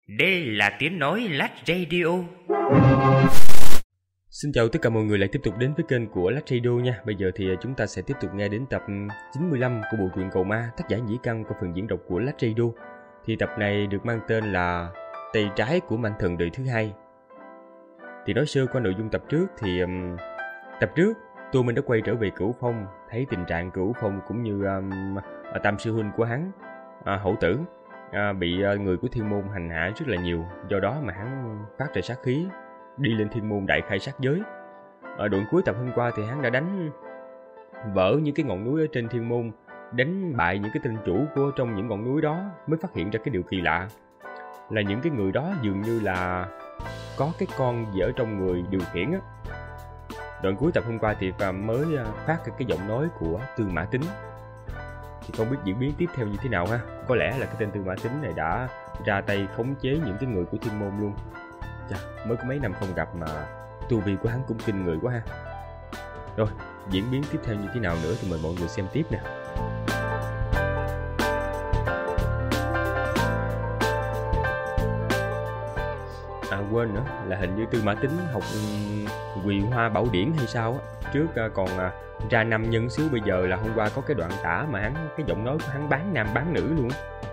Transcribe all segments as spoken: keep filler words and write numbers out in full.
Đây là tiếng nói Lách Radio. Xin chào tất cả mọi người lại tiếp tục đến với kênh của Lách Radio nha. Bây giờ thì chúng ta sẽ tiếp tục nghe đến tập chín mươi lăm của bộ truyện Cầu Ma, tác giả Nhĩ Căn qua phần diễn đọc của Lách Radio. Thì tập này được mang tên là Tay trái của Manh Thần đời thứ hai. Thì nói sơ qua nội dung tập trước thì um, tập trước Tô Minh đã quay trở về Cửu Phong, thấy tình trạng Cửu Phong cũng như um, tam sư huynh của hắn, uh, Hậu Tử, À, bị uh, người của Thiên Môn hành hạ rất là nhiều. Do đó mà hắn phát ra sát khí, đi lên Thiên Môn đại khai sát giới. Ở đoạn cuối tập hôm qua thì hắn đã đánh vỡ những cái ngọn núi ở trên Thiên Môn, đánh bại những cái tên chủ của trong những ngọn núi đó. Mới phát hiện ra cái điều kỳ lạ là những cái người đó dường như là có cái con gì ở trong người điều khiển á. Đoạn cuối tập hôm qua thì mới uh, phát cái giọng nói của Tư Mã Tính. Thì không biết diễn biến tiếp theo như thế nào ha. Có lẽ là cái tên Tư Mã Tính này đã ra tay khống chế những cái người của Thiên Môn luôn. Chà, mới có mấy năm không gặp mà tu vi của hắn cũng kinh người quá ha. Rồi, diễn biến tiếp theo như thế nào nữa thì mời mọi người xem tiếp nè. À quên nữa, là hình như Tư Mã Tính học Quỳ Hoa Bảo Điển hay sao á. Trước còn ra năm nhân xíu, bây giờ là hôm qua có cái đoạn tả mà hắn, cái giọng nói của hắn bán nam bán nữ luôn.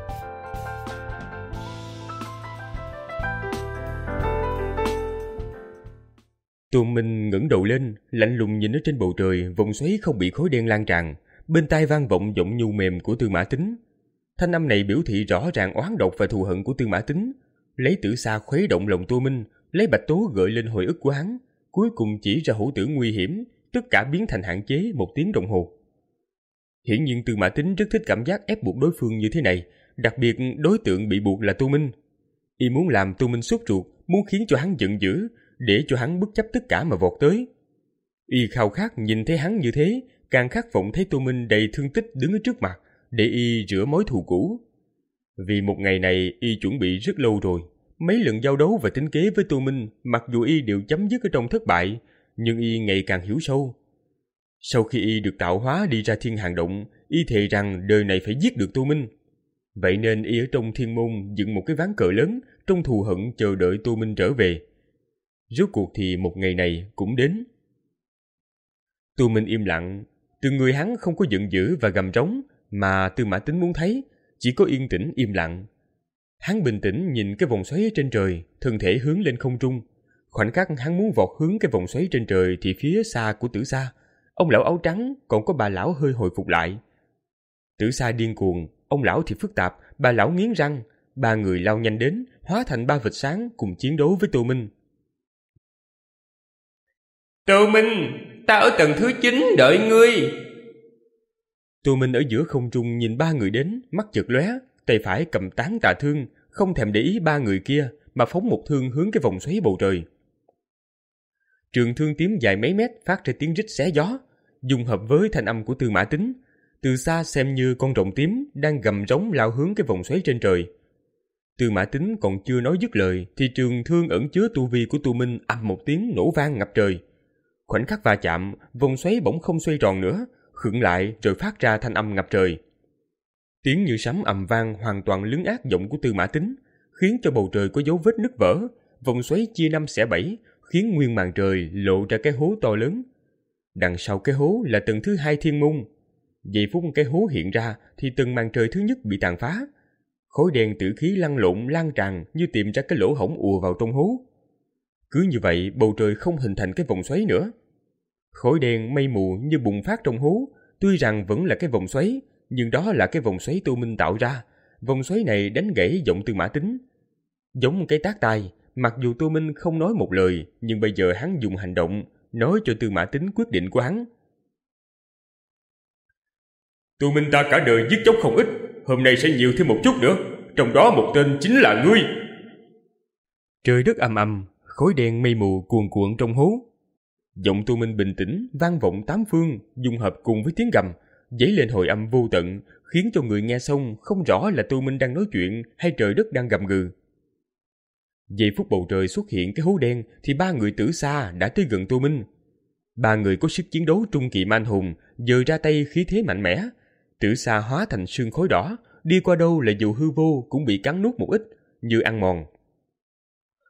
Tô Minh ngẩng đầu lên, lạnh lùng nhìn ở trên bầu trời, vòng xoáy không bị khói đen lan tràn. Bên tai vang vọng giọng nhu mềm của Tư Mã Tính. Thanh âm này biểu thị rõ ràng oán độc và thù hận của Tư Mã Tính. Lấy Tử Sa khuấy động lòng Tô Minh, lấy Bạch Tố gợi lên hồi ức của hắn, cuối cùng chỉ ra Hữu Tử nguy hiểm, tất cả biến thành hạn chế một tiếng đồng hồ. Hiển nhiên Tư Mã Tính rất thích cảm giác ép buộc đối phương như thế này, đặc biệt đối tượng bị buộc là Tô Minh. Y muốn làm Tô Minh sốt ruột, muốn khiến cho hắn giận dữ, để cho hắn bất chấp tất cả mà vọt tới. Y khao khát nhìn thấy hắn như thế, càng khát vọng thấy Tô Minh đầy thương tích đứng ở trước mặt, để Y rửa mối thù cũ. Vì một ngày này Y chuẩn bị rất lâu rồi. Mấy lần giao đấu và tính kế với Tô Minh, mặc dù Y đều chấm dứt ở trong thất bại, nhưng Y ngày càng hiểu sâu. Sau khi Y được tạo hóa đi ra Thiên Hàn Động, Y thề rằng đời này phải giết được Tô Minh. Vậy nên Y ở trong Thiên Môn dựng một cái ván cờ lớn, trong thù hận chờ đợi Tô Minh trở về. Rốt cuộc thì một ngày này cũng đến. Tô Minh im lặng, từ người hắn không có giận dữ và gầm trống mà Tư Mã Tính muốn thấy, chỉ có yên tĩnh im lặng. Hắn bình tĩnh nhìn cái vòng xoáy trên trời, thân thể hướng lên không trung. Khoảnh khắc hắn muốn vọt hướng cái vòng xoáy trên trời thì phía xa của Tử Sa, ông lão áo trắng còn có bà lão hơi hồi phục lại. Tử Sa điên cuồng, ông lão thì phức tạp, bà lão nghiến răng. Ba người lao nhanh đến, hóa thành ba vệt sáng cùng chiến đấu với Tô Minh. Tô Minh, ta ở tầng thứ chín đợi ngươi. Tô Minh ở giữa không trung nhìn ba người đến, mắt chợt lóe, tay phải cầm tán tà thương, không thèm để ý ba người kia mà phóng một thương hướng cái vòng xoáy bầu trời. Trường thương tím dài mấy mét phát ra tiếng rít xé gió, dung hợp với thanh âm của Tư Mã Tính. Từ xa xem như con rồng tím đang gầm rống lao hướng cái vòng xoáy trên trời. Tư Mã Tính còn chưa nói dứt lời thì trường thương ẩn chứa tu vi của Tô Minh ầm một tiếng nổ vang ngập trời. Khoảnh khắc va chạm, vòng xoáy bỗng không xoay tròn nữa, khựng lại rồi phát ra thanh âm ngập trời. Tiếng như sấm ầm vang hoàn toàn lấn át giọng của Tư Mã Tính, khiến cho bầu trời có dấu vết nứt vỡ, vòng xoáy chia năm xẻ bảy, khiến nguyên màn trời lộ ra cái hố to lớn. Đằng sau cái hố là tầng thứ hai Thiên Môn. Giây phút cái hố hiện ra thì tầng màn trời thứ nhất bị tàn phá. Khói đen tử khí lăn lộn lan tràn như tìm ra cái lỗ hổng ùa vào trong hố. Cứ như vậy bầu trời không hình thành cái vòng xoáy nữa. Khói đen mây mù như bùng phát trong hố, tuy rằng vẫn là cái vòng xoáy, nhưng đó là cái vòng xoáy Tô Minh tạo ra. Vòng xoáy này đánh gãy giọng Tư Mã Tính. Giống một cái tát tai, mặc dù Tô Minh không nói một lời, nhưng bây giờ hắn dùng hành động, nói cho Tư Mã Tính quyết định của hắn. Tô Minh ta cả đời giết chóc không ít, hôm nay sẽ nhiều thêm một chút nữa, trong đó một tên chính là ngươi. Trời đất ầm ầm, khói đen mây mù cuồn cuộn trong hố. Giọng Tô Minh bình tĩnh, vang vọng tám phương, dung hợp cùng với tiếng gầm, dấy lên hồi âm vô tận, khiến cho người nghe xong không rõ là Tô Minh đang nói chuyện hay trời đất đang gầm gừ. Giây phút bầu trời xuất hiện cái hố đen thì ba người Tử Sa đã tới gần Tô Minh. Ba người có sức chiến đấu trung kỳ man hùng, giơ ra tay khí thế mạnh mẽ. Tử Sa hóa thành sương khói đỏ, đi qua đâu là dù hư vô cũng bị cắn nuốt một ít, như ăn mòn.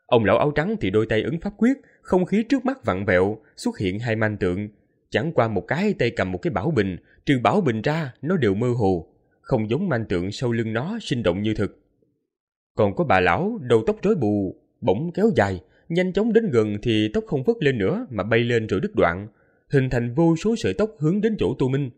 Ông lão áo trắng thì đôi tay ấn pháp quyết, không khí trước mắt vặn vẹo, xuất hiện hai man tượng. Chẳng qua một cái tay cầm một cái bảo bình, trừ bảo bình ra nó đều mơ hồ, không giống man tượng sau lưng nó sinh động như thực. Còn có bà lão đầu tóc rối bù, bỗng kéo dài, nhanh chóng đến gần thì tóc không phất lên nữa mà bay lên rồi đứt đoạn, hình thành vô số sợi tóc hướng đến chỗ Tô Minh.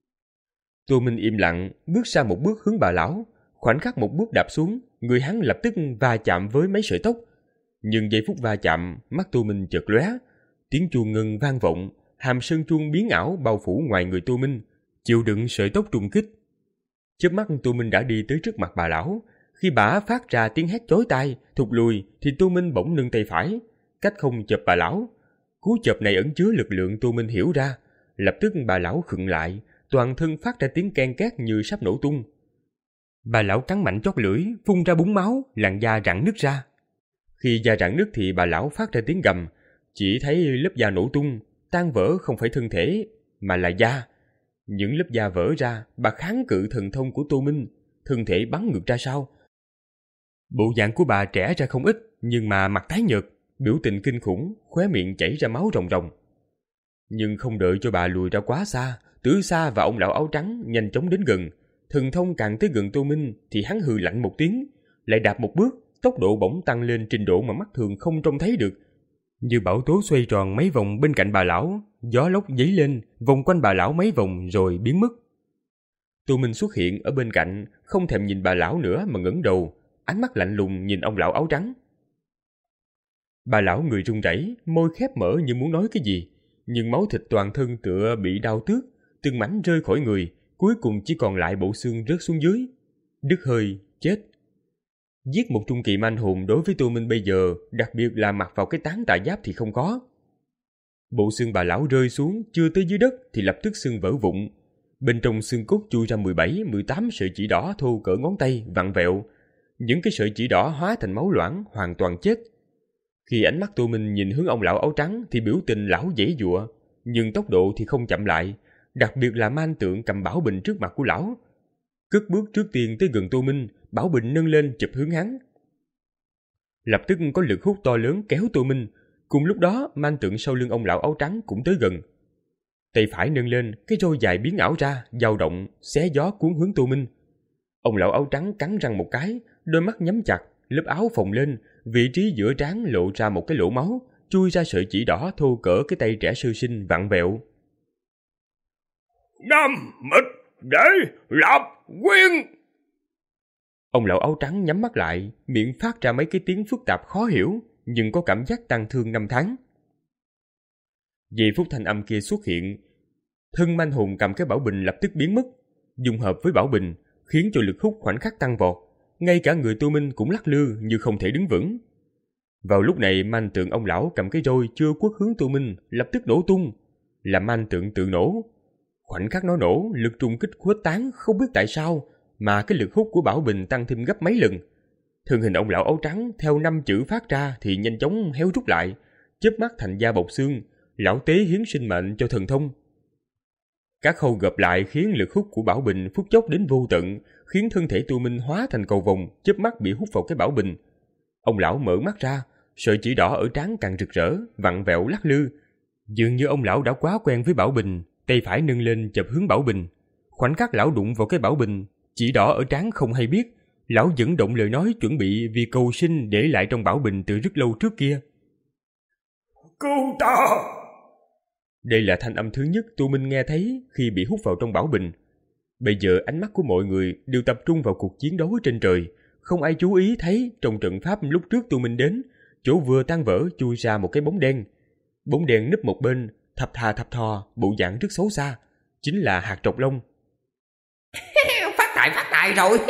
Tô Minh im lặng, bước ra một bước hướng bà lão, khoảnh khắc một bước đạp xuống, người hắn lập tức va chạm với mấy sợi tóc. Nhưng giây phút va chạm, mắt Tô Minh chợt lóe, tiếng chuông ngân vang vọng, hàm sơn chuông biến ảo bao phủ ngoài người Tô Minh, chịu đựng sợi tóc trùng kích. Chớp mắt Tô Minh đã đi tới trước mặt bà lão. Khi bà phát ra tiếng hét chói tai, thụt lùi thì Tô Minh bỗng nâng tay phải, cách không chộp bà lão. Cú chộp này ẩn chứa lực lượng Tô Minh hiểu ra, lập tức bà lão khựng lại, toàn thân phát ra tiếng ken két như sắp nổ tung. Bà lão cắn mạnh chót lưỡi, phun ra búng máu, làn da rạn nứt ra. Khi da rạn nứt thì bà lão phát ra tiếng gầm, chỉ thấy lớp da nổ tung, tan vỡ không phải thân thể mà là da. Những lớp da vỡ ra, bà kháng cự thần thông của Tô Minh, thân thể bắn ngược ra sau. Bộ dạng của bà trẻ ra không ít, nhưng mà mặt tái nhợt, biểu tình kinh khủng, khóe miệng chảy ra máu ròng ròng. Nhưng không đợi cho bà lùi ra quá xa, Tử Sa và ông lão áo trắng nhanh chóng đến gần. Thần thông càng tới gần Tô Minh thì hắn hừ lạnh một tiếng, lại đạp một bước, tốc độ bỗng tăng lên trình độ mà mắt thường không trông thấy được. Như bão tố xoay tròn mấy vòng bên cạnh bà lão, gió lốc dấy lên, vòng quanh bà lão mấy vòng rồi biến mất. Tô Minh xuất hiện ở bên cạnh, không thèm nhìn bà lão nữa mà ngẩng đầu, ánh mắt lạnh lùng nhìn ông lão áo trắng. Bà lão người run rẩy, môi khép mở như muốn nói cái gì, nhưng máu thịt toàn thân tựa bị đau tước, từng mảnh rơi khỏi người, cuối cùng chỉ còn lại bộ xương rớt xuống dưới. Đứt hơi, chết. Giết một trung kỳ manh hồn đối với Tô Minh bây giờ, đặc biệt là mặc vào cái tán tà giáp thì không có. Bộ xương bà lão rơi xuống, chưa tới dưới đất thì lập tức xương vỡ vụn. Bên trong xương cốt chui ra mười bảy, mười tám sợi chỉ đỏ thô cỡ ngón tay, vặn vẹo. Những cái sợi chỉ đỏ hóa thành máu loãng, hoàn toàn chết. Khi ánh mắt Tô Minh nhìn hướng ông lão áo trắng thì biểu tình lão giãy giụa, nhưng tốc độ thì không chậm lại, đặc biệt là man tượng cầm bảo bình trước mặt của lão. Cất bước trước tiên tới gần Tô Minh, bảo bình nâng lên chụp hướng hắn. Lập tức có lực hút to lớn kéo Tô Minh, cùng lúc đó man tượng sau lưng ông lão áo trắng cũng tới gần. Tay phải nâng lên, cái roi dài biến ảo ra, dao động, xé gió cuốn hướng Tô Minh. Ông lão áo trắng cắn răng một cái, đôi mắt nhắm chặt, lớp áo phồng lên, vị trí giữa trán lộ ra một cái lỗ máu, chui ra sợi chỉ đỏ thô cỡ cái tay trẻ sơ sinh vặn vẹo. Nam mịch để lập quyên. Ông lão áo trắng nhắm mắt lại, miệng phát ra mấy cái tiếng phức tạp khó hiểu, nhưng có cảm giác tăng thương năm tháng. Giây phút thanh âm kia xuất hiện, thân manh hồn cầm cái bảo bình lập tức biến mất, dung hợp với bảo bình khiến cho lực hút khoảnh khắc tăng vọt, ngay cả người Tô Minh cũng lắc lư như không thể đứng vững. Vào lúc này man tượng ông lão cầm cái roi chưa quất hướng Tô Minh lập tức nổ tung, là man tượng tự nổ. Khoảnh khắc nó nổ, lực trùng kích khuếch tán không biết tại sao mà cái lực hút của bảo bình tăng thêm gấp mấy lần. Thân hình ông lão áo trắng theo năm chữ phát ra thì nhanh chóng héo rút lại, chớp mắt thành da bọc xương. Lão tế hiến sinh mệnh cho thần thông. Các khâu gộp lại khiến lực hút của bảo bình phút chốc đến vô tận, khiến thân thể Tô Minh hóa thành cầu vồng, chớp mắt bị hút vào cái bảo bình. Ông lão mở mắt ra, sợi chỉ đỏ ở trán càng rực rỡ, vặn vẹo lắc lư. Dường như ông lão đã quá quen với bảo bình, tay phải nâng lên chụp hướng bảo bình. Khoảnh khắc lão đụng vào cái bảo bình, chỉ đỏ ở trán không hay biết, lão dẫn động lời nói chuẩn bị vì cầu sinh để lại trong bảo bình từ rất lâu trước kia. Cứu ta! Đây là thanh âm thứ nhất Tô Minh nghe thấy khi bị hút vào trong bảo bình. Bây giờ ánh mắt của mọi người đều tập trung vào cuộc chiến đấu trên trời, không ai chú ý thấy trong trận pháp lúc trước Tô Minh đến, chỗ vừa tan vỡ chui ra một cái bóng đen. Bóng đen núp một bên, thập thà thập thò, bộ dạng rất xấu xa, chính là hạt trọc lông. Phát tài phát tài rồi.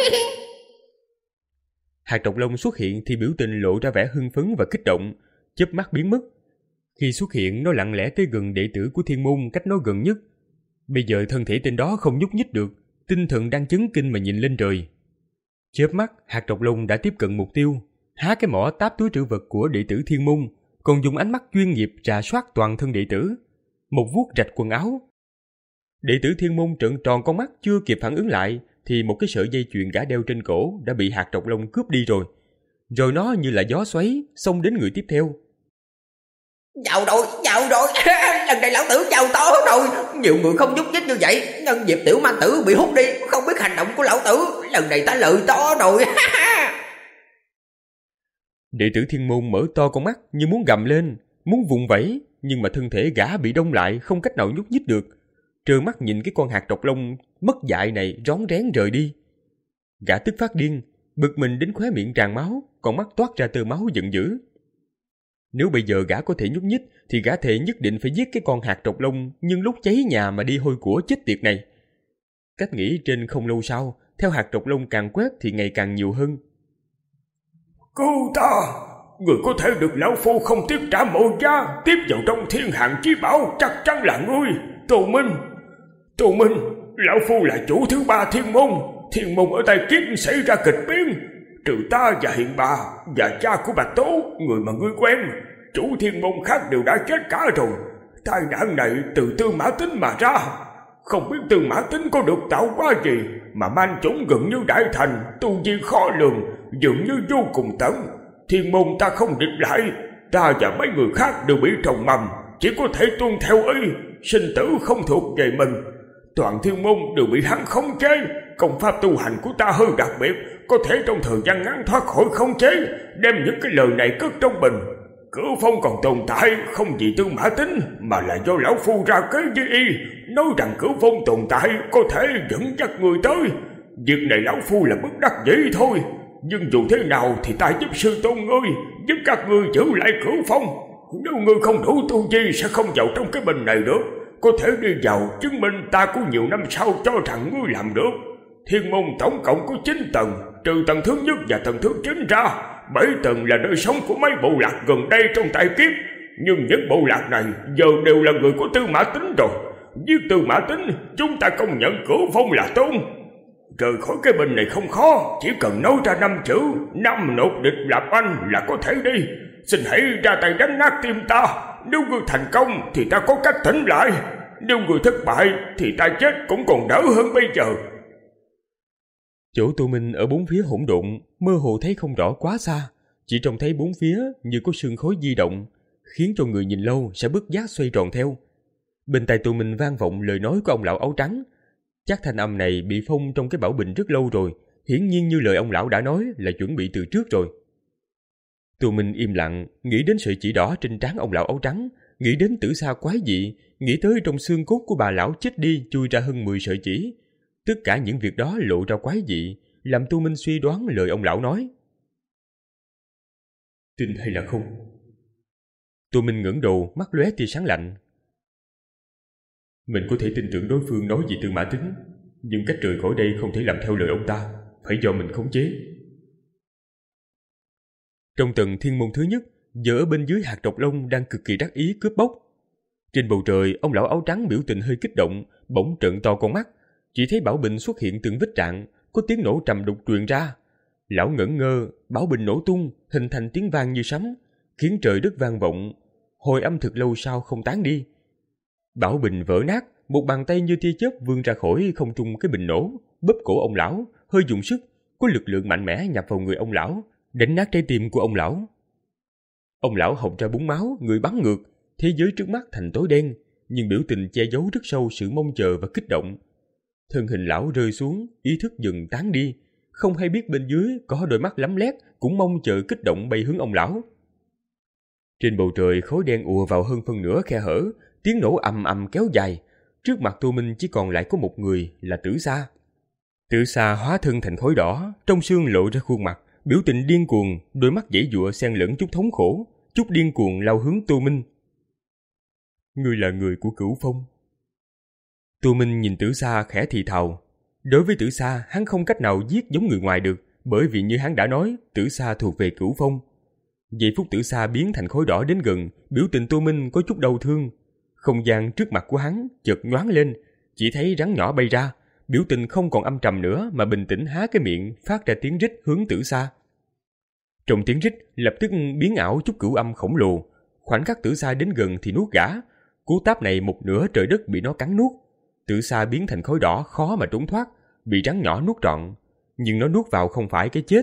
Hạt trọc lông xuất hiện thì biểu tình lộ ra vẻ hưng phấn và kích động, chớp mắt biến mất. Khi xuất hiện, nó lặng lẽ tới gần đệ tử của Thiên Môn cách nó gần nhất. Bây giờ thân thể tên đó không nhúc nhích được, tinh thần đang chấn kinh mà nhìn lên trời. Chớp mắt, hạt trọc lông đã tiếp cận mục tiêu, há cái mỏ táp túi trữ vật của đệ tử Thiên Môn, còn dùng ánh mắt chuyên nghiệp rà soát toàn thân đệ tử. Một vuốt rạch quần áo. Đệ tử Thiên Môn trợn tròn con mắt chưa kịp phản ứng lại, thì một cái sợi dây chuyền gã đeo trên cổ đã bị hạt trọc lông cướp đi rồi. rồi nó như là gió xoáy xông đến người tiếp theo. Vào rồi, vào rồi, lần này lão tử vào to rồi. Nhiều người không nhúc nhích như vậy, nhân dịp tiểu mang tử bị hút đi, không biết hành động của lão tử. Lần này ta lợi to rồi. Đệ tử Thiên Môn mở to con mắt như muốn gầm lên, muốn vùng vẫy, nhưng mà thân thể gã bị đông lại, không cách nào nhúc nhích được. Trơ mắt nhìn cái con hạt độc long mất dạy này rón rén rời đi. Gã tức phát điên, bực mình đến khóe miệng tràn máu, con mắt toát ra tơ máu giận dữ. Nếu bây giờ gã có thể nhúc nhích thì gã thề nhất định phải giết cái con hạt độc long nhưng lúc cháy nhà mà đi hôi của chết tiệt này. Cách nghĩ trên không lâu sau, theo hạt độc long càng quét thì ngày càng nhiều hơn. Cứu ta! Người có thể được lão phu không tiếc trả mộ giá tiếp vào trong thiên hạng chí bảo chắc chắn là ngươi, Tô Minh. Tô Minh, lão phu là chủ thứ ba Thiên Môn. Thiên Môn ở tay kiếp xảy ra kịch biến. Trừ ta và Hiền Bà và cha của Bạch Tố, người mà ngươi quen, chủ Thiên Môn khác đều đã chết cả rồi. Tai nạn này từ Tư Mã Tính mà ra. Không biết Tư Mã Tính có được tạo hóa gì mà man chủng gần như đại thành, tu vi khó lường, dường như vô cùng tận. Thiên Môn ta không địch lại, ta và mấy người khác đều bị trồng mầm, chỉ có thể tuân theo ý, sinh tử không thuộc về mình. Toàn Thiên Môn đều bị hắn khống chế. Công pháp tu hành của ta hơi đặc biệt, có thể trong thời gian ngắn thoát khỏi khống chế, đem những cái lời này cất trong bình. Cửu Phong còn tồn tại không vì Tư Mã Tính, mà là do lão phu ra kế với y, nói rằng Cửu Phong tồn tại có thể dẫn dắt người tới. Việc này lão phu là bất đắc dĩ thôi, nhưng dù thế nào thì ta giúp sư tôn ngươi, giúp các ngươi giữ lại Cửu Phong. Nếu ngươi không đủ tu vi sẽ không vào trong cái bình này được. Có thể đi vào chứng minh ta có nhiều năm sau cho rằng ngươi làm được. Thiên Môn tổng cộng có chín tầng, trừ tầng thứ nhất và tầng thứ chín ra, bảy tầng là nơi sống của mấy bộ lạc gần đây trong tại kiếp. Nhưng những bộ lạc này giờ đều là người của Tư Mã Tính rồi. Giết Tư Mã Tính, chúng ta công nhận Cửu Phong là tôn. Rời khỏi cái bình này không khó, chỉ cần nói ra năm chữ năm nột địch lập anh là có thể đi. Xin hãy ra tay đánh nát tim ta. Nếu ngươi thành công thì ta có cách tỉnh lại, nếu ngươi thất bại thì ta chết cũng còn đỡ hơn bây giờ. Chỗ Tô Minh ở bốn phía hỗn độn, mơ hồ thấy không rõ quá xa, chỉ trông thấy bốn phía như có sương khói di động, khiến cho người nhìn lâu sẽ bất giác xoay tròn theo. Bên tai Tô Minh vang vọng lời nói của ông lão áo trắng. Chắc thanh âm này bị phong trong cái bảo bình rất lâu rồi, hiển nhiên như lời ông lão đã nói là chuẩn bị từ trước rồi. Tô Minh im lặng, nghĩ đến sợi chỉ đỏ trên trán ông lão áo trắng, nghĩ đến tử sa quái dị, nghĩ tới trong xương cốt của bà lão chết đi chui ra hơn mười sợi chỉ. Tất cả những việc đó lộ ra quái dị, làm Tô Minh suy đoán lời ông lão nói. Tin hay là không? Tô Minh ngẩng đầu, mắt lóe tia sáng lạnh. Mình có thể tin tưởng đối phương nói gì Tư Mã Tính, nhưng cách rời khỏi đây không thể làm theo lời ông ta, phải do mình khống chế. Trong tầng Thiên Môn thứ nhất, giờ ở bên dưới hạt độc long đang cực kỳ đắc ý cướp bóc. Trên bầu trời, ông lão áo trắng biểu tình hơi kích động, bỗng trợn to con mắt, chỉ thấy bảo bình xuất hiện từng vết rạn, có tiếng nổ trầm đục truyền ra. Lão ngẩn ngơ, bảo bình nổ tung, hình thành tiếng vang như sấm, khiến trời đất vang vọng, hồi âm thực lâu sau không tán đi. Bảo bình vỡ nát, một bàn tay như tia chớp vươn ra khỏi không trung cái bình nổ, bóp cổ ông lão, hơi dùng sức, có lực lượng mạnh mẽ nhập vào người ông lão, đánh nát trái tim của ông lão. Ông lão hộc ra búng máu, người bắn ngược, thế giới trước mắt thành tối đen, nhưng biểu tình che giấu rất sâu sự mong chờ và kích động. Thân hình lão rơi xuống, ý thức dần tán đi, không hay biết bên dưới có đôi mắt lắm lét cũng mong chờ kích động bay hướng ông lão. Trên bầu trời khói đen ùa vào hơn phân nửa khe hở, tiếng nổ ầm ầm kéo dài. Trước mặt Tô Minh chỉ còn lại có một người là Tử Sa. Tử Sa hóa thân thành khói đỏ, trong xương lộ ra khuôn mặt, biểu tình điên cuồng, đôi mắt giãy giụa xen lẫn chút thống khổ, chút điên cuồng lao hướng Tô Minh. Ngươi là người của Cửu Phong. Tô Minh nhìn Tử Sa khẽ thì thào. Đối với Tử Sa, hắn không cách nào giết giống người ngoài được, bởi vì như hắn đã nói, Tử Sa thuộc về Cửu Phong. Giây phút Tử Sa biến thành khói đỏ đến gần, biểu tình Tô Minh có chút đau thương. Không gian trước mặt của hắn chợt nhoáng lên, chỉ thấy rắn nhỏ bay ra, biểu tình không còn âm trầm nữa mà bình tĩnh há cái miệng phát ra tiếng rít hướng Tử Sa. Trong tiếng rít lập tức biến ảo chút cửu âm khổng lồ, khoảnh khắc Tử Sa đến gần thì nuốt gã. Cú táp này một nửa trời đất bị nó cắn nuốt. Tử Sa biến thành khói đỏ khó mà trốn thoát, bị rắn nhỏ nuốt trọn. Nhưng nó nuốt vào không phải cái chết,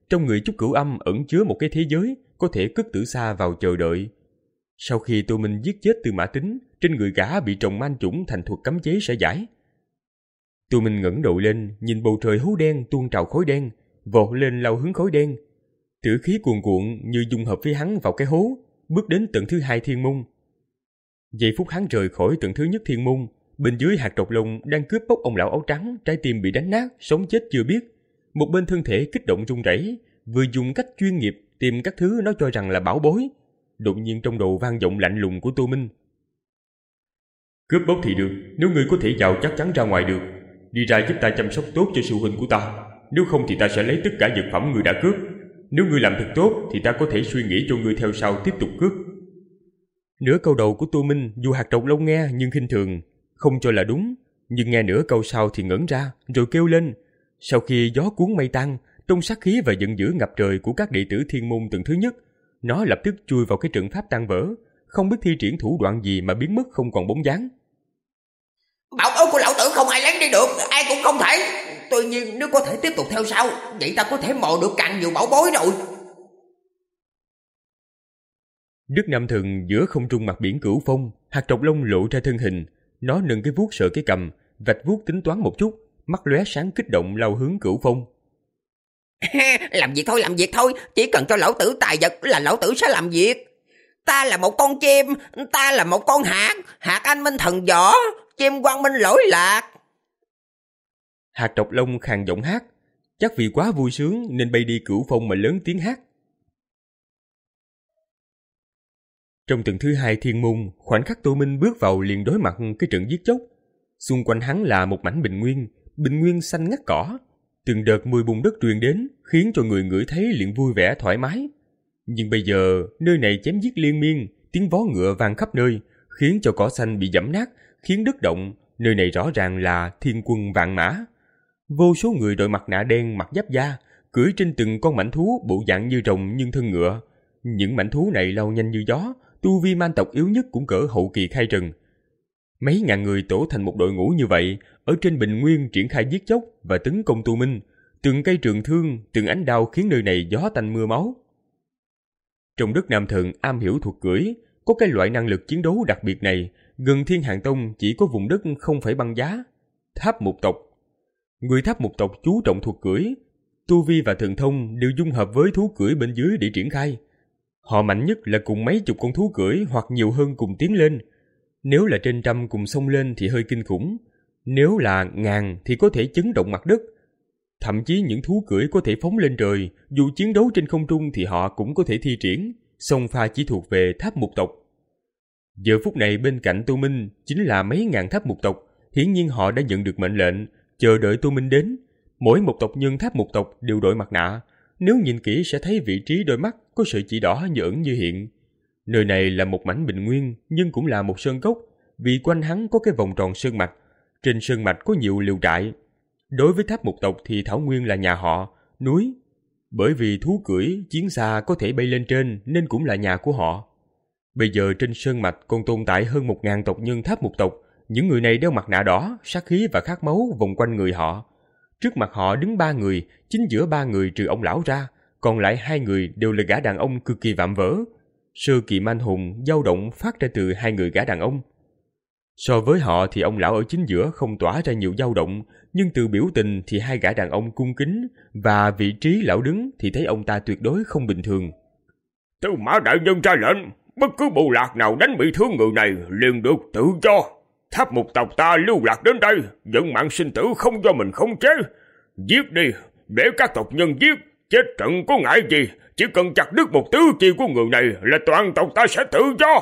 trong người Chúc Cửu Âm ẩn chứa một cái thế giới có thể cất Tử Sa vào chờ đợi. Sau khi Tô Minh giết chết Tư Mã Tính, trên người gã bị trồng man chủng thành thuật cấm chế sẽ giải. Tô Minh ngẩng đầu lên, nhìn bầu trời hố đen tuôn trào khói đen, vọt lên lao hướng khói đen. Tử khí cuồn cuộn như dung hợp với hắn vào cái hố, bước đến tầng thứ hai thiên môn. Giây phút hắn rời khỏi tầng thứ nhất thiên môn, bên dưới hạt độc lông đang cướp bóc ông lão áo trắng, trái tim bị đánh nát, sống chết chưa biết. Một bên thân thể kích động run rẩy, vừa dùng cách chuyên nghiệp tìm các thứ nó cho rằng là bảo bối. Đột nhiên trong đầu vang giọng lạnh lùng của Tô Minh. Cướp bóc thì được, nếu ngươi có thể vào chắc chắn ra ngoài được. Đi ra giúp ta chăm sóc tốt cho sư huynh của ta, nếu không thì ta sẽ lấy tất cả vật phẩm ngươi đã cướp. Nếu ngươi làm thật tốt thì ta có thể suy nghĩ cho ngươi theo sau tiếp tục cướp. Nửa câu đầu của Tô Minh dù hạt độc lông nghe nhưng khinh thường, không cho là đúng, nhưng nghe nửa câu sau thì ngẩn ra, rồi kêu lên. Sau khi gió cuốn mây tan, trong sát khí và giận dữ ngập trời của các đệ tử thiên môn tầng thứ nhất, nó lập tức chui vào cái trận pháp tan vỡ, không biết thi triển thủ đoạn gì mà biến mất không còn bóng dáng. Bảo bối của lão tử không ai lén đi được, ai cũng không thể. Tuy nhiên nếu có thể tiếp tục theo sau, vậy ta có thể mò được càng nhiều bảo bối rồi. Đức Nam Thần giữa không trung mặt biển Cửu Phong, hạt độc lông lộ ra thân hình, nó nâng cái vuốt sợ cái cầm, vạch vuốt tính toán một chút, mắt lóe sáng kích động lao hướng Cửu Phong. Làm việc thôi, làm việc thôi, chỉ cần cho lão tử tài vật là lão tử sẽ làm việc. Ta là một con chim, ta là một con hạt, hạt anh minh thần võ, chim quang minh lỗi lạc. Hạt độc lông khàn giọng hát, chắc vì quá vui sướng nên bay đi Cửu Phong mà lớn tiếng hát. Trong tầng thứ hai thiên môn, khoảnh khắc Tô Minh bước vào liền đối mặt cái trận giết chóc. Xung quanh hắn là một mảnh bình nguyên, bình nguyên xanh ngắt cỏ. Từng đợt mùi bùn đất truyền đến, khiến cho người ngửi thấy liền vui vẻ thoải mái. Nhưng bây giờ, nơi này chém giết liên miên, tiếng vó ngựa vang khắp nơi, khiến cho cỏ xanh bị giẫm nát, khiến đất động. Nơi này rõ ràng là thiên quân vạn mã. Vô số người đội mặt nạ đen mặc giáp da, cưỡi trên từng con mãnh thú bộ dạng như rồng nhưng thân ngựa. Những mãnh thú này lao nhanh như gió, tu vi man tộc yếu nhất cũng cỡ hậu kỳ khai trần. Mấy ngàn người tổ thành một đội ngũ như vậy, ở trên bình nguyên triển khai giết chóc và tấn công Tô Minh. Từng cây trường thương, từng ánh đao khiến nơi này gió tanh mưa máu. Trong đất Nam Thần am hiểu thuật cưỡi, có cái loại năng lực chiến đấu đặc biệt này, gần Thiên Hàn Tông chỉ có vùng đất không phải băng giá. Tháp Mục tộc. Người Tháp Mục tộc chú trọng thuật cưỡi, tu vi và thần thông đều dung hợp với thú cưỡi bên dưới để triển khai. Họ mạnh nhất là cùng mấy chục con thú cưỡi hoặc nhiều hơn cùng tiến lên. Nếu là trên trăm cùng xông lên thì hơi kinh khủng. Nếu là ngàn thì có thể chấn động mặt đất. Thậm chí những thú cưỡi có thể phóng lên trời, dù chiến đấu trên không trung thì họ cũng có thể thi triển. Song pha chỉ thuộc về Tháp Mục tộc. Giờ phút này bên cạnh Tô Minh chính là mấy ngàn Tháp Mục tộc. Hiển nhiên họ đã nhận được mệnh lệnh, chờ đợi Tô Minh đến. Mỗi một tộc nhân Tháp Mục tộc đều đội mặt nạ. Nếu nhìn kỹ sẽ thấy vị trí đôi mắt có sợi chỉ đỏ như ẩn như hiện. Nơi này là một mảnh bình nguyên, nhưng cũng là một sơn cốc, vì quanh hắn có cái vòng tròn sơn mạch. Trên sơn mạch có nhiều lều trại. Đối với Tháp Mục tộc thì thảo nguyên là nhà họ, núi. Bởi vì thú cưỡi, chiến xa có thể bay lên trên nên cũng là nhà của họ. Bây giờ trên sơn mạch còn tồn tại hơn một ngàn tộc nhân Tháp Mục tộc. Những người này đeo mặt nạ đỏ, sát khí và khát máu vòng quanh người họ. Trước mặt họ đứng ba người, chính giữa ba người trừ ông lão ra, còn lại hai người đều là gã đàn ông cực kỳ vạm vỡ. Sơ kỳ man hùng dao động phát ra từ hai người gã đàn ông. So với họ thì ông lão ở chính giữa không tỏa ra nhiều dao động, nhưng từ biểu tình thì hai gã đàn ông cung kính, và vị trí lão đứng thì thấy ông ta tuyệt đối không bình thường. Tư mã đại nhân ra lệnh, bất cứ bộ lạc nào đánh bị thương người này liền được tự do. Tháp Mục tộc ta lưu lạc đến đây, vận mạng sinh tử không do mình khống chế. Giết đi, để các tộc nhân giết, chết trận có ngại gì, chỉ cần chặt đứt một tứ chi của người này là toàn tộc ta sẽ tự do.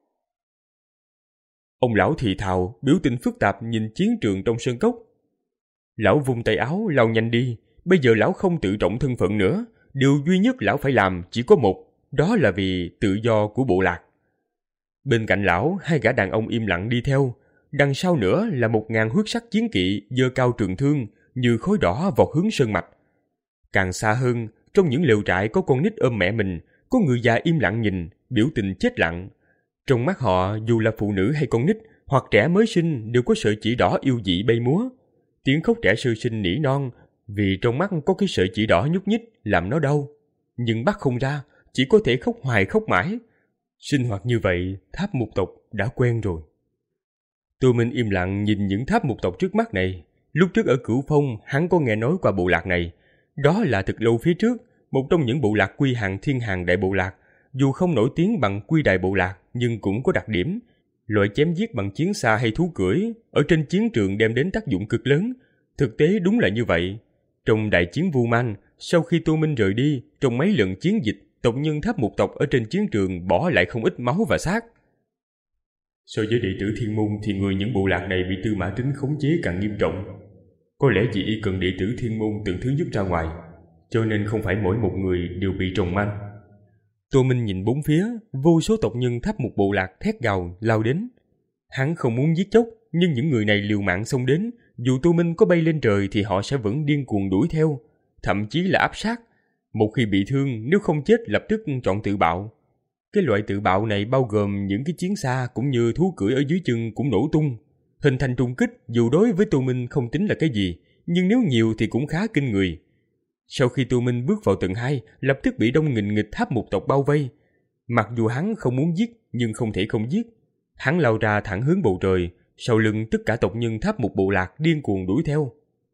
Ông lão thì thào, biểu tình phức tạp nhìn chiến trường trong sơn cốc. Lão vung tay áo lao nhanh đi, bây giờ lão không tự trọng thân phận nữa, điều duy nhất lão phải làm chỉ có một, đó là vì tự do của bộ lạc. Bên cạnh lão, hai gã đàn ông im lặng đi theo, đằng sau nữa là một ngàn huyết sắc chiến kỵ giơ cao trường thương như khói đỏ vọt hướng sơn mạch. Càng xa hơn, trong những lều trại có con nít ôm mẹ mình, có người già im lặng nhìn, biểu tình chết lặng. Trong mắt họ, dù là phụ nữ hay con nít, hoặc trẻ mới sinh đều có sợi chỉ đỏ yêu dị bay múa. Tiếng khóc trẻ sơ sinh nỉ non, vì trong mắt có cái sợi chỉ đỏ nhúc nhích làm nó đau, nhưng bắt không ra, chỉ có thể khóc hoài khóc mãi. Sinh hoạt như vậy, tháp mục tộc đã quen rồi. Tô Minh im lặng nhìn những tháp mục tộc trước mắt này. Lúc trước ở Cửu Phong, hắn có nghe nói qua bộ lạc này. Đó là thực lâu phía trước, một trong những bộ lạc quy hàng thiên hàng đại bộ lạc. Dù không nổi tiếng bằng quy đại bộ lạc, nhưng cũng có đặc điểm. Loại chém giết bằng chiến xa hay thú cưỡi, ở trên chiến trường đem đến tác dụng cực lớn. Thực tế đúng là như vậy. Trong đại chiến Vu Man, sau khi Tô Minh rời đi, trong mấy lần chiến dịch, tộc nhân tháp mục tộc ở trên chiến trường bỏ lại không ít máu và xác. So với đệ tử Thiên Môn thì người những bộ lạc này bị Tư Mã Tín khống chế càng nghiêm trọng. Có lẽ vì y cần đệ tử Thiên Môn từng thứ giúp ra ngoài, cho nên không phải mỗi một người đều bị trồng manh. Tô Minh nhìn bốn phía, vô số tộc nhân tháp một bộ lạc thét gào lao đến. Hắn không muốn giết chóc, nhưng những người này liều mạng xông đến, dù Tô Minh có bay lên trời thì họ sẽ vẫn điên cuồng đuổi theo, thậm chí là áp sát. Một khi bị thương, nếu không chết lập tức chọn tự bạo. Cái loại tự bạo này bao gồm những cái chiến xa cũng như thú cưỡi ở dưới chân cũng nổ tung. Hình thành trùng kích dù đối với Tô Minh không tính là cái gì, nhưng nếu nhiều thì cũng khá kinh người. Sau khi Tô Minh bước vào tầng hai, lập tức bị đông nghìn nghịch tháp một tộc bao vây. Mặc dù hắn không muốn giết, nhưng không thể không giết. Hắn lao ra thẳng hướng bầu trời, sau lưng tất cả tộc nhân tháp một bộ lạc điên cuồng đuổi theo.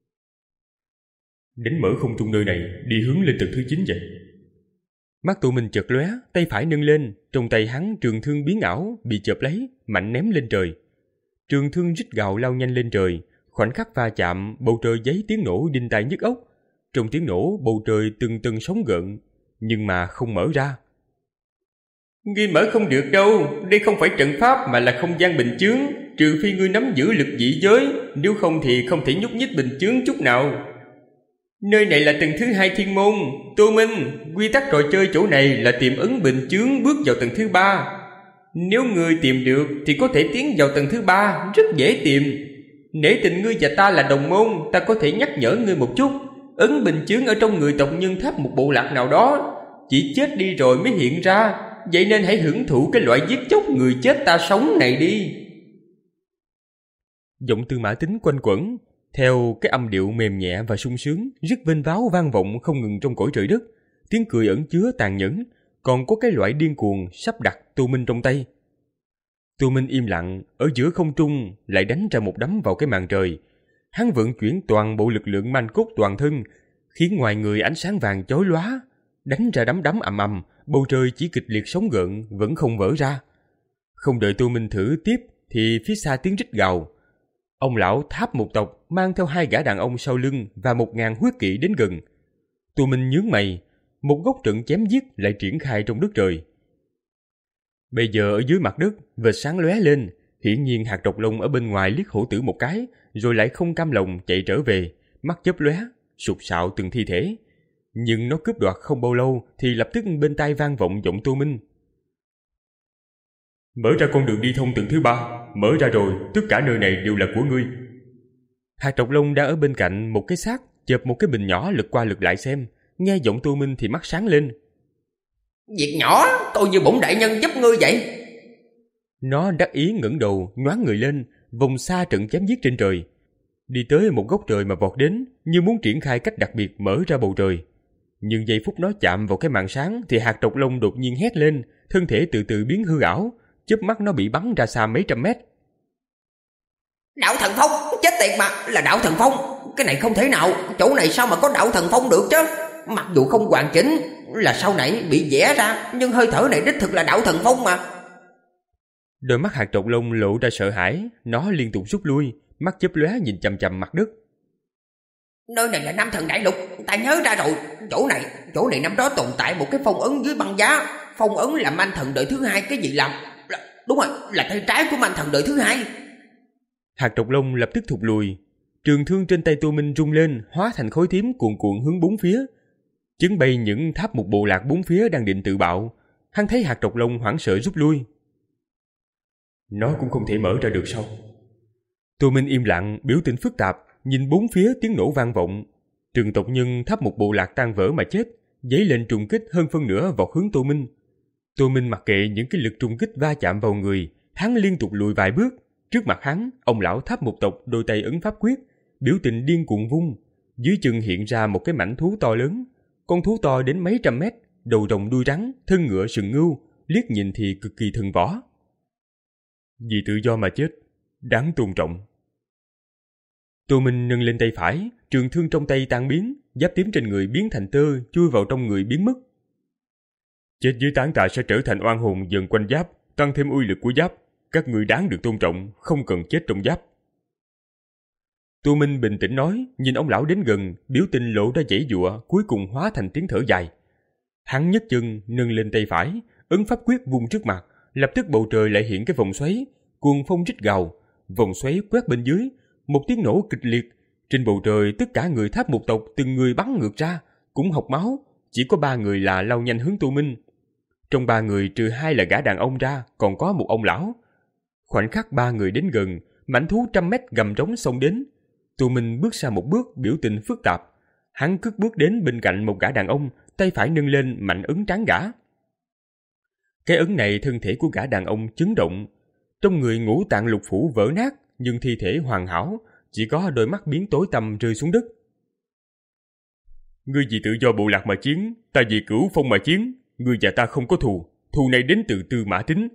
Đánh mở không trung nơi này, đi hướng lên tầng thứ chín vậy. Mắt Tô Minh chợt lóe, tay phải nâng lên, trong tay hắn trường thương biến ảo bị chộp lấy, mạnh ném lên trời. Trường thương rít gào lao nhanh lên trời, khoảnh khắc va chạm, bầu trời giấy tiếng nổ đinh tai nhức óc. Trong tiếng nổ, bầu trời từng từng sóng gợn, nhưng mà không mở ra. Ngươi mở không được đâu, đây không phải trận pháp mà là không gian bình chướng, trừ phi ngươi nắm giữ lực dị giới, nếu không thì không thể nhúc nhích bình chướng chút nào. Nơi này là tầng thứ hai thiên môn, Tô Minh, quy tắc trò chơi chỗ này là tiềm ấn bình chướng bước vào tầng thứ ba. Nếu ngươi tìm được thì có thể tiến vào tầng thứ ba, rất dễ tìm. Nể tình ngươi và ta là đồng môn, ta có thể nhắc nhở ngươi một chút. Ấn bình chướng ở trong người tộc nhân tháp một bộ lạc nào đó, chỉ chết đi rồi mới hiện ra, vậy nên hãy hưởng thụ cái loại giết chóc người chết ta sống này đi. Giọng Tư Mã Tín quanh quẩn, theo cái âm điệu mềm nhẹ và sung sướng, rất vênh váo vang vọng không ngừng trong cõi trời đất. Tiếng cười ẩn chứa tàn nhẫn, còn có cái loại điên cuồng sắp đặt Tô Minh trong tay. Tô Minh im lặng, ở giữa không trung lại đánh ra một đấm vào cái màn trời. Hắn vận chuyển toàn bộ lực lượng manh cốt toàn thân, khiến ngoài người ánh sáng vàng chói lóa, đánh ra đấm đấm ầm ầm, bầu trời chỉ kịch liệt sóng gợn vẫn không vỡ ra. Không đợi Tô Minh thử tiếp thì phía xa tiếng rít gào. Ông lão tháp một tộc mang theo hai gã đàn ông sau lưng và một ngàn huyết kỵ đến gần. Tô Minh nhướng mày, một góc trận chém giết lại triển khai trong đất trời. Bây giờ ở dưới mặt đất, vệt sáng lóe lên, hiển nhiên hạt độc lông ở bên ngoài liếc hổ tử một cái, rồi lại không cam lòng chạy trở về, mắt chớp lóe, sụt sạo từng thi thể. Nhưng nó cướp đoạt không bao lâu thì lập tức bên tai vang vọng giọng Tô Minh. Mở ra con đường đi thông tầng thứ ba, mở ra rồi, tất cả nơi này đều là của ngươi. Hạt độc lông đã ở bên cạnh một cái xác, chợp một cái bình nhỏ lật qua lật lại xem, nghe giọng Tô Minh thì mắt sáng lên. Việc nhỏ, tôi như bổn đại nhân giúp ngươi vậy. Nó đắc ý ngẩng đầu, nhoáng người lên, vòng xa trận chém giết trên trời. Đi tới một góc trời mà vọt đến, như muốn triển khai cách đặc biệt mở ra bầu trời. Nhưng giây phút nó chạm vào cái màn sáng thì hạt độc lông đột nhiên hét lên, thân thể từ từ biến hư ảo, chớp mắt nó bị bắn ra xa mấy trăm mét. Đạo thần phong, chết tiệt mà, là đạo thần phong. Cái này không thể nào, chỗ này sao mà có đạo thần phong được chứ. Mặc dù không hoàn chỉnh, là sau này bị vẽ ra, nhưng hơi thở này đích thực là đạo thần phong mà. Đôi mắt hạt độc lông lộ ra sợ hãi, nó liên tục rút lui, mắt chớp lóe nhìn chằm chằm mặt đất. Nơi này là Nam Thần Đại Lục, ta nhớ ra rồi. Chỗ này, chỗ này năm đó tồn tại một cái phong ấn dưới băng giá. Phong ấn là manh thần đời thứ hai cái gì làm là, đúng rồi, là tay trái của manh thần đời thứ hai. Hạt độc lông lập tức thụt lùi. Trường thương trên tay Tô Minh rung lên, hóa thành khối tím cuồn cuộn hướng bốn phía. Chấn bay những tháp một bộ lạc bốn phía đang định tự bạo. Hắn thấy hạt độc lông hoảng sợ rút lui. Nó cũng không thể mở ra được sao? Tô Minh im lặng, biểu tình phức tạp, nhìn bốn phía tiếng nổ vang vọng. Trường tộc nhân tháp một bộ lạc tan vỡ mà chết, giấy lên trùng kích hơn phân nửa vọt hướng Tô Minh. Tô Minh mặc kệ những cái lực trùng kích va chạm vào người, hắn liên tục lùi vài bước. Trước mặt hắn, ông lão tháp một tộc đôi tay ấn pháp quyết, biểu tình điên cuồng vung. Dưới chân hiện ra một cái mảnh thú to lớn, con thú to đến mấy trăm mét, đầu rồng đuôi rắn, thân ngựa sừng ngưu, liếc nhìn thì cực kỳ thần võ. Vì tự do mà chết, đáng tôn trọng. Tô Minh nâng lên tay phải, trường thương trong tay tan biến, giáp tím trên người biến thành tơ, chui vào trong người biến mất. Chết dưới tán tạ sẽ trở thành oan hồn dần quanh giáp, tăng thêm uy lực của giáp. Các người đáng được tôn trọng, không cần chết trong giáp. Tô Minh bình tĩnh nói, nhìn ông lão đến gần, biểu tình lộ ra giãy giụa, cuối cùng hóa thành tiếng thở dài. Hắn nhấc chân, nâng lên tay phải, ấn pháp quyết vung trước mặt, lập tức bầu trời lại hiện cái vòng xoáy, cuồng phong rít gào, vòng xoáy quét bên dưới, một tiếng nổ kịch liệt. Trên bầu trời tất cả người Tháp Một tộc từng người bắn ngược ra, cũng học máu, chỉ có ba người là lao nhanh hướng Tô Minh. Trong ba người trừ hai là gã đàn ông ra, còn có một ông lão. Khoảnh khắc ba người đến gần, mãnh thú trăm mét gầm trống xông đến. Tô Minh bước ra một bước, biểu tình phức tạp. Hắn cất bước đến bên cạnh một gã đàn ông, tay phải nâng lên mạnh ấn trán gã. Cái ấn này thân thể của gã đàn ông chấn động. Trong người ngũ tạng lục phủ vỡ nát, nhưng thi thể hoàn hảo, chỉ có đôi mắt biến tối tăm rơi xuống đất. Ngươi vì tự do bộ lạc mà chiến, ta vì cửu phong mà chiến. Ngươi và ta không có thù, thù này đến từ Tư Mã Tín.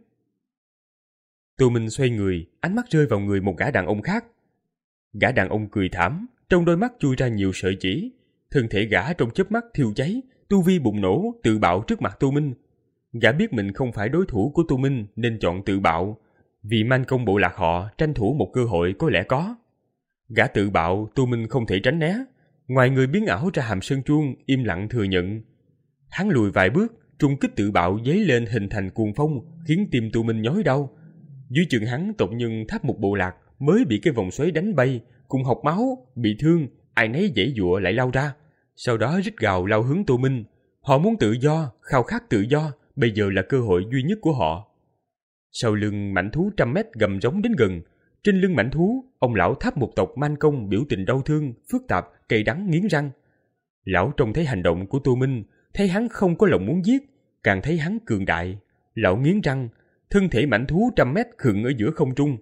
Tô Minh xoay người, ánh mắt rơi vào người một gã đàn ông khác. Gã đàn ông cười thảm, trong đôi mắt chui ra nhiều sợi chỉ. Thân thể gã trong chớp mắt thiêu cháy, tu vi bùng nổ, tự bạo trước mặt Tô Minh. Gã biết mình không phải đối thủ của Tô Minh nên chọn tự bạo. Vì man công bộ lạc họ tranh thủ một cơ hội có lẽ có. Gã tự bạo, Tô Minh không thể tránh né. Ngoài người biến ảo ra hàm sơn chuông, im lặng thừa nhận. Hắn lùi vài bước, trung kích tự bạo dấy lên hình thành cuồng phong, khiến tim Tô Minh nhói đau. Dưới chân hắn tộc nhân Tháp Một bộ lạc mới bị cái vòng xoáy đánh bay, cùng học máu, bị thương, ai nấy giãy giụa lại lao ra. Sau đó rít gào lao hướng Tô Minh. Họ muốn tự do, khao khát tự do, bây giờ là cơ hội duy nhất của họ. Sau lưng mãnh thú trăm mét gầm rống đến gần. Trên lưng mãnh thú, ông lão Tháp Một tộc Man Công biểu tình đau thương, phức tạp, cay đắng nghiến răng. Lão trông thấy hành động của Tô Minh, thấy hắn không có lòng muốn giết, càng thấy hắn cường đại. Lão nghiến răng, thân thể mãnh thú trăm mét khựng ở giữa không trung.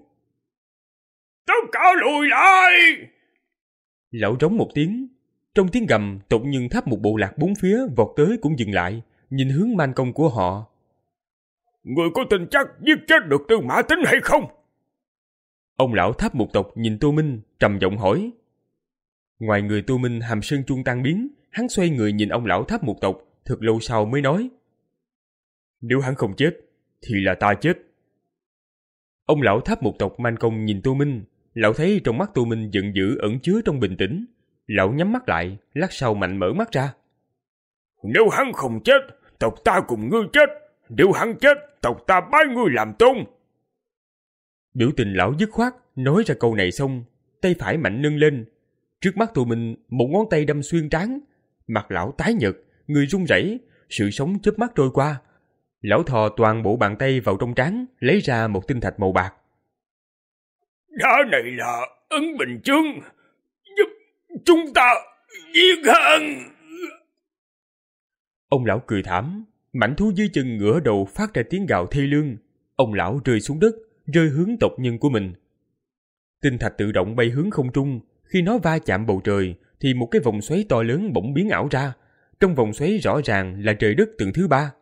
Tất cả lùi lại! Lão rống một tiếng. Trong tiếng gầm, tộc nhân Tháp Một bộ lạc bốn phía vọt tới cũng dừng lại, nhìn hướng Man Công của họ. Người có tin chắc giết chết được Tư Mã Tín hay không? Ông lão Tháp Một tộc nhìn Tô Minh, trầm giọng hỏi. Ngoài người Tô Minh hàm sơn chuông tan biến, hắn xoay người nhìn ông lão Tháp Một tộc, thật lâu sau mới nói. Nếu hắn không chết, thì là ta chết. Ông lão Tháp Một tộc Man Công nhìn Tô Minh, lão thấy trong mắt Tô Minh giận dữ ẩn chứa trong bình tĩnh. Lão nhắm mắt lại, lát sau mạnh mở mắt ra. Nếu hắn không chết, tộc ta cùng ngươi chết. Nếu hắn chết, tộc ta bái ngươi làm tôn. Biểu tình lão dứt khoát, nói ra câu này xong, tay phải mạnh nâng lên. Trước mắt Tô Minh, một ngón tay đâm xuyên trán. Mặt lão tái nhợt, người run rẩy, sự sống chớp mắt trôi qua. Lão thò toàn bộ bàn tay vào trong trán, lấy ra một tinh thạch màu bạc. Đá này là ấn bình chướng, giúp chúng ta giết hắn. Ông lão cười thảm, mãnh thú dưới chân ngửa đầu phát ra tiếng gào thê lương. Ông lão rơi xuống đất, rơi hướng tộc nhân của mình. Tinh thạch tự động bay hướng không trung. Khi nó va chạm bầu trời, thì một cái vòng xoáy to lớn bỗng biến ảo ra. Trong vòng xoáy rõ ràng là trời đất tầng thứ ba.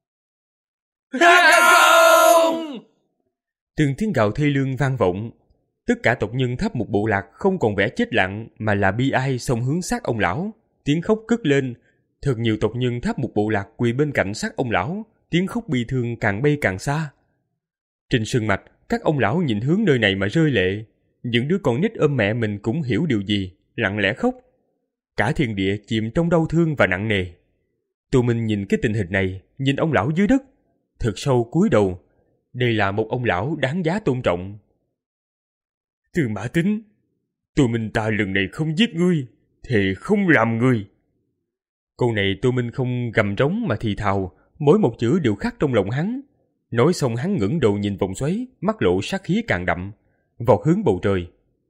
Từng tiếng gào thê lương vang vọng. Tất cả tộc nhân Tháp Một bộ lạc không còn vẻ chết lặng, mà là bi ai xông hướng xác ông lão. Tiếng khóc cất lên. Thật nhiều tộc nhân Tháp Một bộ lạc quỳ bên cạnh xác ông lão. Tiếng khóc bi thương càng bay càng xa. Trên sân mạch, các ông lão nhìn hướng nơi này mà rơi lệ. Những đứa con nít ôm mẹ mình cũng hiểu điều gì, lặng lẽ khóc. Cả thiên địa chìm trong đau thương và nặng nề. Tô Minh nhìn cái tình hình này, nhìn ông lão dưới đất, thật sâu cúi đầu. Đây là một ông lão đáng giá tôn trọng. Tư Mã Tín, Tô Minh ta lần này không giết ngươi, thề không làm ngươi. Câu này Tô Minh không gầm trống mà thì thào, mỗi một chữ đều khắc trong lòng hắn. Nói xong hắn ngẩng đầu nhìn vòng xoáy, mắt lộ sát khí càng đậm, vọt hướng bầu trời.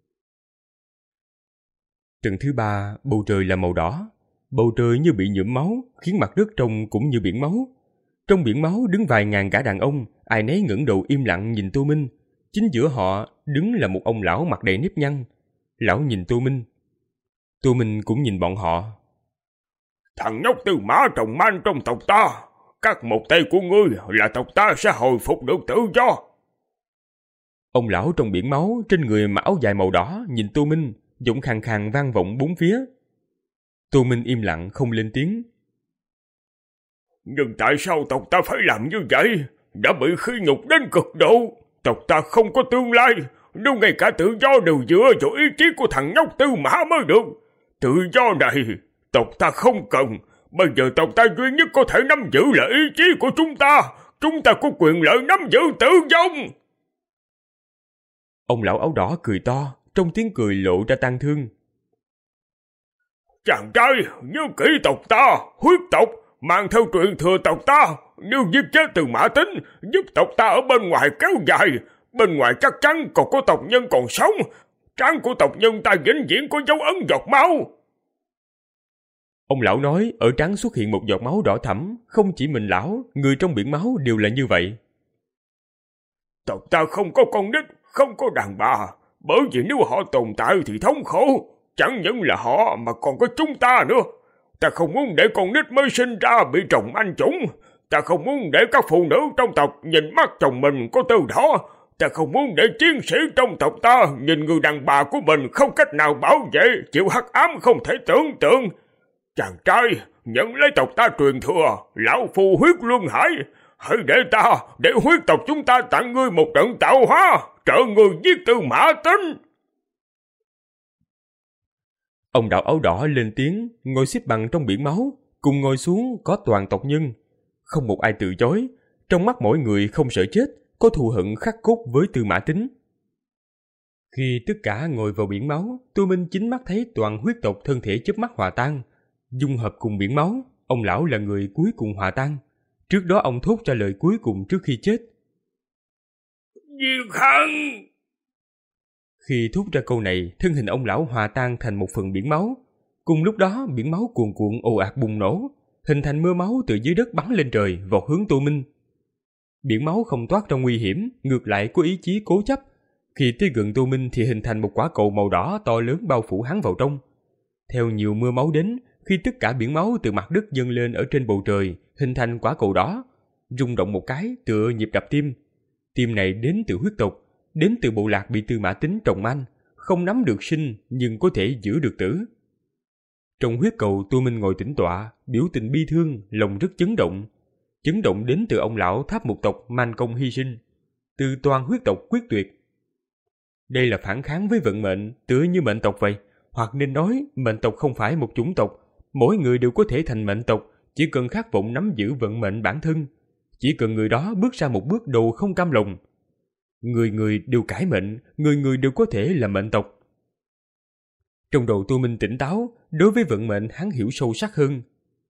Tầng thứ ba, bầu trời là màu đỏ. Bầu trời như bị nhuộm máu, khiến mặt đất trông cũng như biển máu. Trong biển máu đứng vài ngàn gã đàn ông, ai nấy ngẩng đầu im lặng nhìn Tô Minh. Chính giữa họ đứng là một ông lão mặt đầy nếp nhăn. Lão nhìn Tô Minh. Tô Minh cũng nhìn bọn họ. Thằng nhóc Tư Mã Trọng Man trong tộc ta, cắt một tay của ngươi là tộc ta sẽ hồi phục được tự do. Ông lão trong biển máu trên người mặc áo dài màu đỏ nhìn Tô Minh, giọng khàn khàn vang vọng bốn phía. Tô Minh im lặng không lên tiếng. Nhưng tại sao tộc ta phải làm như vậy? Đã bị khi nhục đến cực độ. Tộc ta không có tương lai, nếu ngay cả tự do đều dựa vào ý chí của thằng nhóc Tư Mã mới được. Tự do này tộc ta không cần. Bây giờ tộc ta duy nhất có thể nắm giữ là ý chí của chúng ta. Chúng ta có quyền lợi nắm giữ tự do. Ông lão áo đỏ cười to, trong tiếng cười lộ ra tang thương. Chàng trai, nhớ kỹ tộc ta, huyết tộc, mang theo truyền thừa tộc ta. Nếu giết chết Tư Mã Tính, giúp tộc ta ở bên ngoài kéo dài. Bên ngoài chắc chắn còn có tộc nhân còn sống. Trán của tộc nhân ta vĩnh viễn có dấu ấn giọt máu. Ông lão nói ở trán xuất hiện một giọt máu đỏ thẫm. Không chỉ mình lão, người trong biển máu đều là như vậy. Tộc ta không có con nít, không có đàn bà. Bởi vì nếu họ tồn tại thì thống khổ. Chẳng những là họ mà còn có chúng ta nữa. Ta không muốn để con nít mới sinh ra bị trồng anh chủng. Ta không muốn để các phụ nữ trong tộc nhìn mắt chồng mình có tơ đỏ. Ta không muốn để chiến sĩ trong tộc ta nhìn người đàn bà của mình không cách nào bảo vệ, chịu hắc ám không thể tưởng tượng. Chàng trai, nhận lấy tộc ta truyền thừa, lão phu huyết luân hải. Hãy để ta, để huyết tộc chúng ta tặng ngươi một trận tạo hóa, trợ người giết Tư Mã Tính. Ông đạo áo đỏ lên tiếng, ngồi xếp bằng trong biển máu, cùng ngồi xuống có toàn tộc nhân. Không một ai từ chối, trong mắt mỗi người không sợ chết, có thù hận khắc cốt với Tư Mã Tính. Khi tất cả ngồi vào biển máu, Tô Minh chính mắt thấy toàn huyết tộc thân thể chớp mắt hòa tan. Dung hợp cùng biển máu, ông lão là người cuối cùng hòa tan. Trước đó ông thốt ra lời cuối cùng trước khi chết. Diệt hắn! Khi thốt ra câu này, thân hình ông lão hòa tan thành một phần biển máu. Cùng lúc đó, biển máu cuồn cuộn ồ ạt bùng nổ, hình thành mưa máu từ dưới đất bắn lên trời, vọt hướng Tô Minh. Biển máu không toát ra nguy hiểm, ngược lại có ý chí cố chấp. Khi tới gần Tô Minh thì hình thành một quả cầu màu đỏ to lớn bao phủ hắn vào trong. Theo nhiều mưa máu đến, khi tất cả biển máu từ mặt đất dâng lên ở trên bầu trời, hình thành quả cầu đỏ, rung động một cái tựa nhịp đập tim. Tim này đến từ huyết tộc, đến từ bộ lạc bị Tư Mã Tính trồng anh, không nắm được sinh nhưng có thể giữ được tử. Trong huyết cầu, Tô Minh ngồi tĩnh tọa, biểu tình bi thương, lòng rất chấn động. Chấn động đến từ ông lão tháp một tộc man công hy sinh, từ toàn huyết tộc quyết tuyệt. Đây là phản kháng với vận mệnh, tựa như mệnh tộc vậy. Hoặc nên nói, mệnh tộc không phải một chủng tộc, mỗi người đều có thể thành mệnh tộc, chỉ cần khát vọng nắm giữ vận mệnh bản thân. Chỉ cần người đó bước ra một bước đầu không cam lòng. Người người đều cải mệnh, người người đều có thể là mệnh tộc. Trong đầu Tô Minh tỉnh táo, đối với vận mệnh hắn hiểu sâu sắc hơn.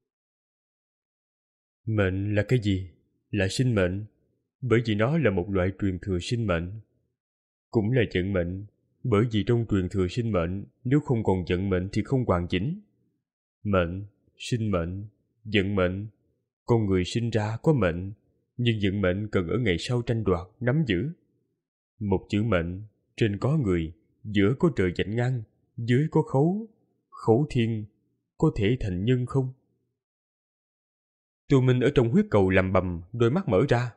Mệnh là cái gì? Là sinh mệnh, bởi vì nó là một loại truyền thừa sinh mệnh. Cũng là vận mệnh, bởi vì trong truyền thừa sinh mệnh, nếu không còn vận mệnh thì không hoàn chỉnh. Mệnh, sinh mệnh, vận mệnh. Con người sinh ra có mệnh, nhưng vận mệnh cần ở ngày sau tranh đoạt, nắm giữ. Một chữ mệnh, trên có người, giữa có trời dạch ngang, dưới có khấu, khấu thiên, có thể thành nhân không? Tô Minh ở trong huyết cầu lầm bầm, đôi mắt mở ra.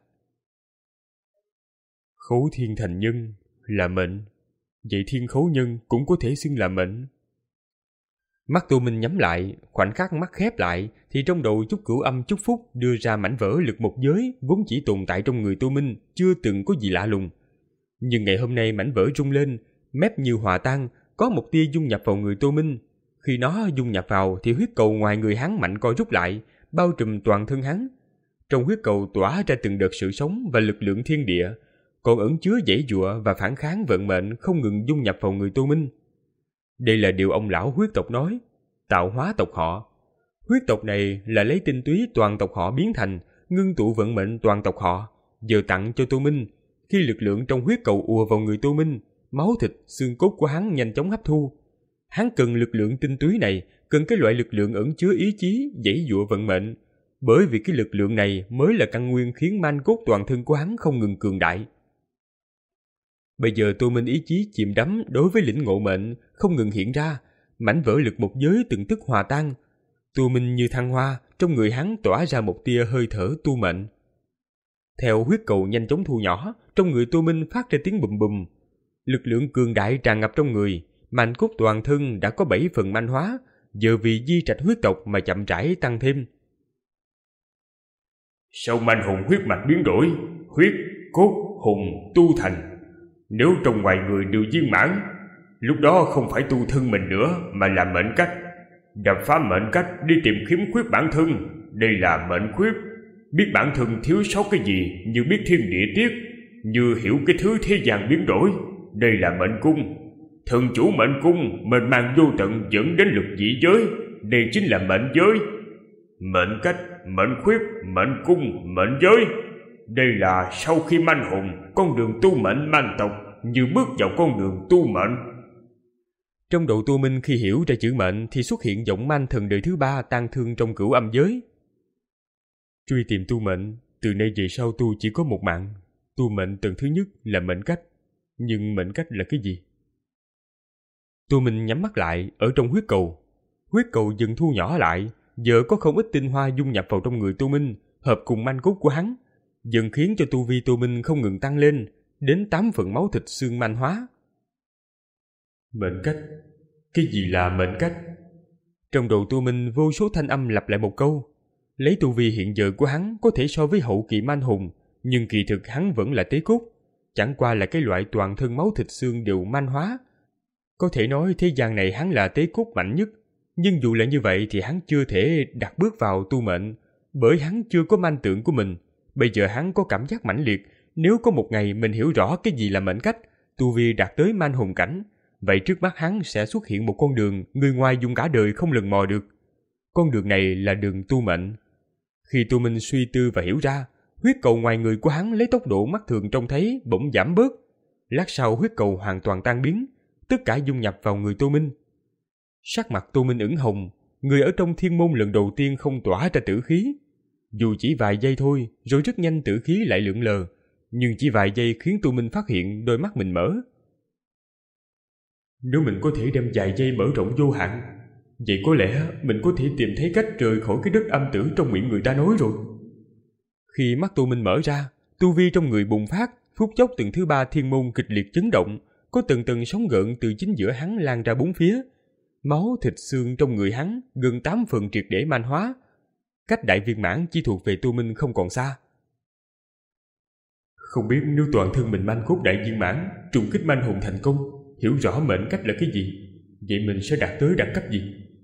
Khấu thiên thành nhân là mệnh, vậy thiên khấu nhân cũng có thể xưng là mệnh. Mắt Tô Minh nhắm lại, khoảnh khắc mắt khép lại thì trong đầu chút cửu âm chút phúc đưa ra mảnh vỡ lực một giới vốn chỉ tồn tại trong người Tô Minh, chưa từng có gì lạ lùng. Nhưng ngày hôm nay mảnh vỡ rung lên, mép như hòa tan, có một tia dung nhập vào người Tô Minh. Khi nó dung nhập vào thì huyết cầu ngoài người hắn mạnh co rút lại, bao trùm toàn thân hắn. Trong huyết cầu tỏa ra từng đợt sự sống và lực lượng thiên địa, còn ẩn chứa giãy giụa và phản kháng vận mệnh không ngừng dung nhập vào người Tô Minh. Đây là điều ông lão huyết tộc nói, tạo hóa tộc họ. Huyết tộc này là lấy tinh túy toàn tộc họ biến thành, ngưng tụ vận mệnh toàn tộc họ, giờ tặng cho Tô Minh. Khi lực lượng trong huyết cầu ùa vào người Tô Minh, máu thịt, xương cốt của hắn nhanh chóng hấp thu. Hắn cần lực lượng tinh túy này, cần cái loại lực lượng ẩn chứa ý chí, giãy giụa vận mệnh. Bởi vì cái lực lượng này mới là căn nguyên khiến man cốt toàn thân của hắn không ngừng cường đại. Bây giờ Tô Minh ý chí chìm đắm đối với lĩnh ngộ mệnh, không ngừng hiện ra, mảnh vỡ lực một giới từng tức hòa tan. Tu minh như thăng hoa, trong người hắn tỏa ra một tia hơi thở tu mệnh. Theo huyết cầu nhanh chóng thu nhỏ, trong người tu minh phát ra tiếng bùm bùm. Lực lượng cường đại tràn ngập trong người, mạch cốt toàn thân đã có bảy phần manh hóa, giờ vì di trạch huyết tộc mà chậm rãi tăng thêm. Sau manh hùng huyết mạch biến đổi, huyết, cốt, hùng tu thành. Nếu trong ngoài người đều viên mãn, lúc đó không phải tu thân mình nữa mà là mệnh cách. Đập phá mệnh cách đi tìm khiếm khuyết bản thân, đây là mệnh khuyết. Biết bản thân thiếu sót cái gì như biết thiên địa tiết, như hiểu cái thứ thế gian biến đổi, đây là mệnh cung. Thần chủ mệnh cung mệnh mang vô tận dẫn đến lục dị giới, đây chính là mệnh giới. Mệnh cách, mệnh khuyết, mệnh cung, mệnh giới, đây là sau khi manh hùng, con đường tu mệnh manh tộc như bước vào con đường tu mệnh. Trong độ tu minh khi hiểu ra chữ mệnh thì xuất hiện giọng manh thần đời thứ ba tang thương trong cửu âm giới. Truy tìm tu mệnh, từ nay về sau tu chỉ có một mạng. Tu mệnh tầng thứ nhất là mệnh cách, nhưng mệnh cách là cái gì? Tu minh nhắm mắt lại ở trong huyết cầu. Huyết cầu dần thu nhỏ lại, giờ có không ít tinh hoa dung nhập vào trong người tu minh, hợp cùng manh cốt của hắn, dần khiến cho tu vi tu minh không ngừng tăng lên, đến tám phần máu thịt xương manh hóa. Mệnh cách? Cái gì là mệnh cách? Trong đầu tu minh vô số thanh âm lặp lại một câu. Lấy tu vi hiện giờ của hắn có thể so với hậu kỳ manh hùng, nhưng kỳ thực hắn vẫn là tế cốt, chẳng qua là cái loại toàn thân máu thịt xương đều manh hóa. Có thể nói thế gian này hắn là tế cốt mạnh nhất, nhưng dù là như vậy thì hắn chưa thể đặt bước vào tu mệnh, bởi hắn chưa có manh tượng của mình. Bây giờ hắn có cảm giác mãnh liệt, nếu có một ngày mình hiểu rõ cái gì là mệnh cách, tu vi đạt tới manh hùng cảnh, vậy trước mắt hắn sẽ xuất hiện một con đường người ngoài dùng cả đời không lần mò được. Con đường này là đường tu mệnh. Khi tu minh suy tư và hiểu ra, huyết cầu ngoài người của hắn lấy tốc độ mắt thường trông thấy bỗng giảm bớt. Lát sau huyết cầu hoàn toàn tan biến, tất cả dung nhập vào người tu minh. Sắc mặt tu minh ửng hồng, người ở trong thiên môn lần đầu tiên không tỏa ra tử khí. Dù chỉ vài giây thôi, rồi rất nhanh tử khí lại lượn lờ, nhưng chỉ vài giây khiến tu minh phát hiện đôi mắt mình mở. Nếu mình có thể đem vài giây mở rộng vô hạn, vậy có lẽ mình có thể tìm thấy cách rời khỏi cái đất âm tử trong miệng người ta nói rồi. Khi mắt tu minh mở ra, tu vi trong người bùng phát, phút chốc từng thứ ba thiên môn kịch liệt chấn động, có từng từng sóng gợn từ chính giữa hắn lan ra bốn phía. Máu thịt xương trong người hắn gần tám phần triệt để manh hóa. Cách đại viên mãn chỉ thuộc về tu minh không còn xa. Không biết nếu toàn thân mình manh cốt đại viên mãn, trùng kích manh hùng thành công, hiểu rõ mệnh cách là cái gì, vậy mình sẽ đạt tới đẳng cấp gì?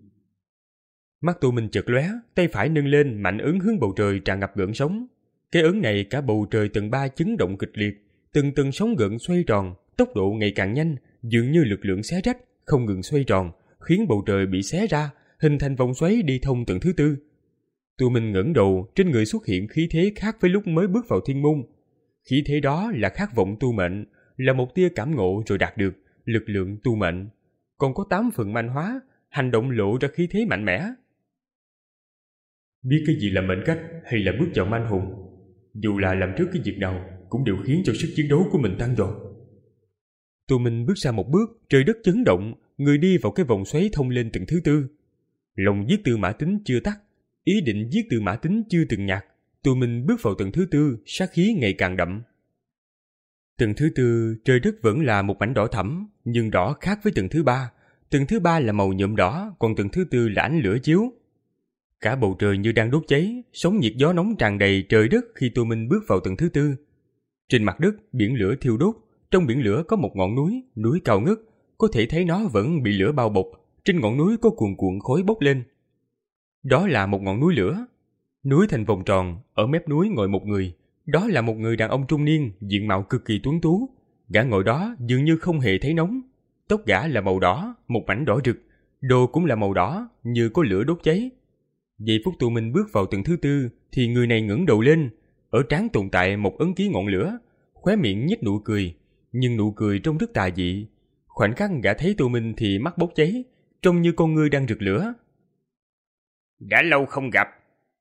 Mắt tu minh chợt lóe, tay phải nâng lên mạnh ấn hướng bầu trời tràn ngập gợn sóng. Cái ấn này cả bầu trời tầng ba chấn động kịch liệt, từng từng sóng gợn xoay tròn, tốc độ ngày càng nhanh, dường như lực lượng xé rách, không ngừng xoay tròn, khiến bầu trời bị xé ra, hình thành vòng xoáy đi thông tầng thứ tư. Tu minh ngẩng đầu, trên người xuất hiện khí thế khác với lúc mới bước vào thiên môn. Khí thế đó là khát vọng tu mệnh, là một tia cảm ngộ rồi đạt được lực lượng tu mệnh, còn có tám phần manh hóa, hành động lộ ra khí thế mạnh mẽ. Biết cái gì là mệnh cách hay là bước vào manh hùng, dù là làm trước cái việc nào cũng đều khiến cho sức chiến đấu của mình tăng vọt. Tu minh bước ra một bước, trời đất chấn động, người đi vào cái vòng xoáy thông lên tầng thứ tư. Lòng giết Tư Mã Tính chưa tắt, ý định giết Tư Mã Tính chưa từng nhạt. Tu minh bước vào tầng thứ tư, sát khí ngày càng đậm. Tầng thứ tư, trời đất vẫn là một mảnh đỏ thẫm, nhưng đỏ khác với tầng thứ ba. Tầng thứ ba là màu nhuộm đỏ, còn tầng thứ tư là ánh lửa chiếu. Cả bầu trời như đang đốt cháy, sóng nhiệt gió nóng tràn đầy trời đất khi Tu Minh bước vào tầng thứ tư. Trên mặt đất, biển lửa thiêu đốt, trong biển lửa có một ngọn núi, núi cao ngất, có thể thấy nó vẫn bị lửa bao bọc, trên ngọn núi có cuồn cuộn khói bốc lên. Đó là một ngọn núi lửa. Núi thành vòng tròn, ở mép núi ngồi một người, đó là một người đàn ông trung niên, diện mạo cực kỳ tuấn tú. Gã ngồi đó dường như không hề thấy nóng. Tóc gã là màu đỏ, một mảnh đỏ rực, đồ cũng là màu đỏ, như có lửa đốt cháy. Giây phút Tu Minh bước vào tầng thứ tư, thì người này ngẩng đầu lên, ở trán tồn tại một ấn ký ngọn lửa, khóe miệng nhếch nụ cười, nhưng nụ cười trông rất tà dị. Khoảnh khắc gã thấy Tu Minh thì mắt bốc cháy, trông như con ngươi đang rực lửa. Đã lâu không gặp.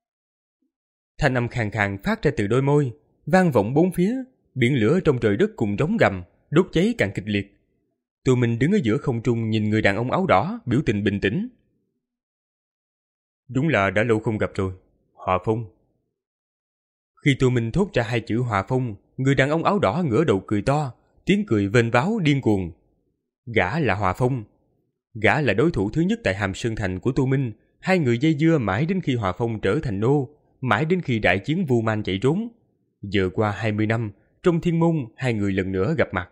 Thanh âm khàn khàn phát ra từ đôi môi, vang vọng bốn phía, biển lửa trong trời đất cùng rống gầm, đốt cháy càng kịch liệt. Tô Minh đứng ở giữa không trung nhìn người đàn ông áo đỏ, biểu tình bình tĩnh. Đúng là đã lâu không gặp rồi, Hòa Phong. Khi Tô Minh thốt ra hai chữ Hòa Phong, người đàn ông áo đỏ ngửa đầu cười to, tiếng cười vênh váo điên cuồng. Gã là Hòa Phong. Gã là đối thủ thứ nhất tại Hàm Sơn Thành của Tô Minh. Hai người dây dưa mãi đến khi Hòa Phong trở thành nô, mãi đến khi đại chiến Vu Man chạy trốn. Giờ qua hai mươi năm, trong thiên môn hai người lần nữa gặp mặt.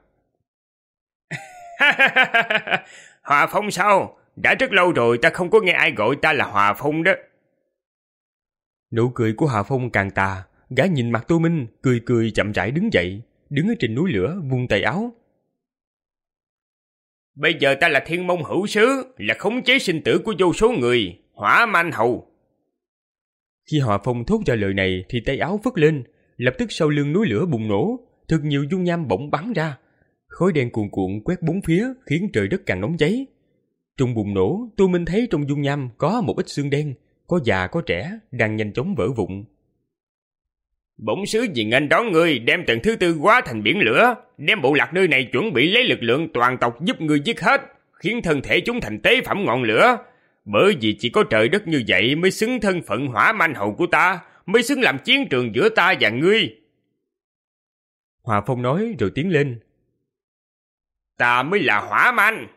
Hòa Phong sao? Đã rất lâu rồi ta không có nghe ai gọi ta là Hòa Phong đó. Nụ cười của Hòa Phong càng tà. Gã nhìn mặt Tô Minh, cười cười chậm rãi đứng dậy, đứng ở trên núi lửa vung tay áo. Bây giờ ta là Thiên Môn Hữu Sứ, là khống chế sinh tử của vô số người, Hỏa Man Hầu. Khi Hòa Phong thốt ra lời này thì tay áo phất lên, lập tức sau lưng núi lửa bùng nổ, thật nhiều dung nham bỗng bắn ra. Khói đen cuồn cuộn quét bốn phía khiến trời đất càng nóng cháy. Trong bùng nổ, Tô Minh thấy trong dung nham có một ít xương đen, có già có trẻ, đang nhanh chóng vỡ vụn. Bổn sứ vì nghênh đón ngươi đem tầng thứ tư hóa thành biển lửa, đem bộ lạc nơi này chuẩn bị lấy lực lượng toàn tộc giúp ngươi giết hết, khiến thân thể chúng thành tế phẩm ngọn lửa. Bởi vì chỉ có trời đất như vậy mới xứng thân phận Hỏa Man Hầu của ta, mới xứng làm chiến trường giữa ta và ngươi. Hòa Phong nói rồi tiến lên. Ta mới là Hỏa Man.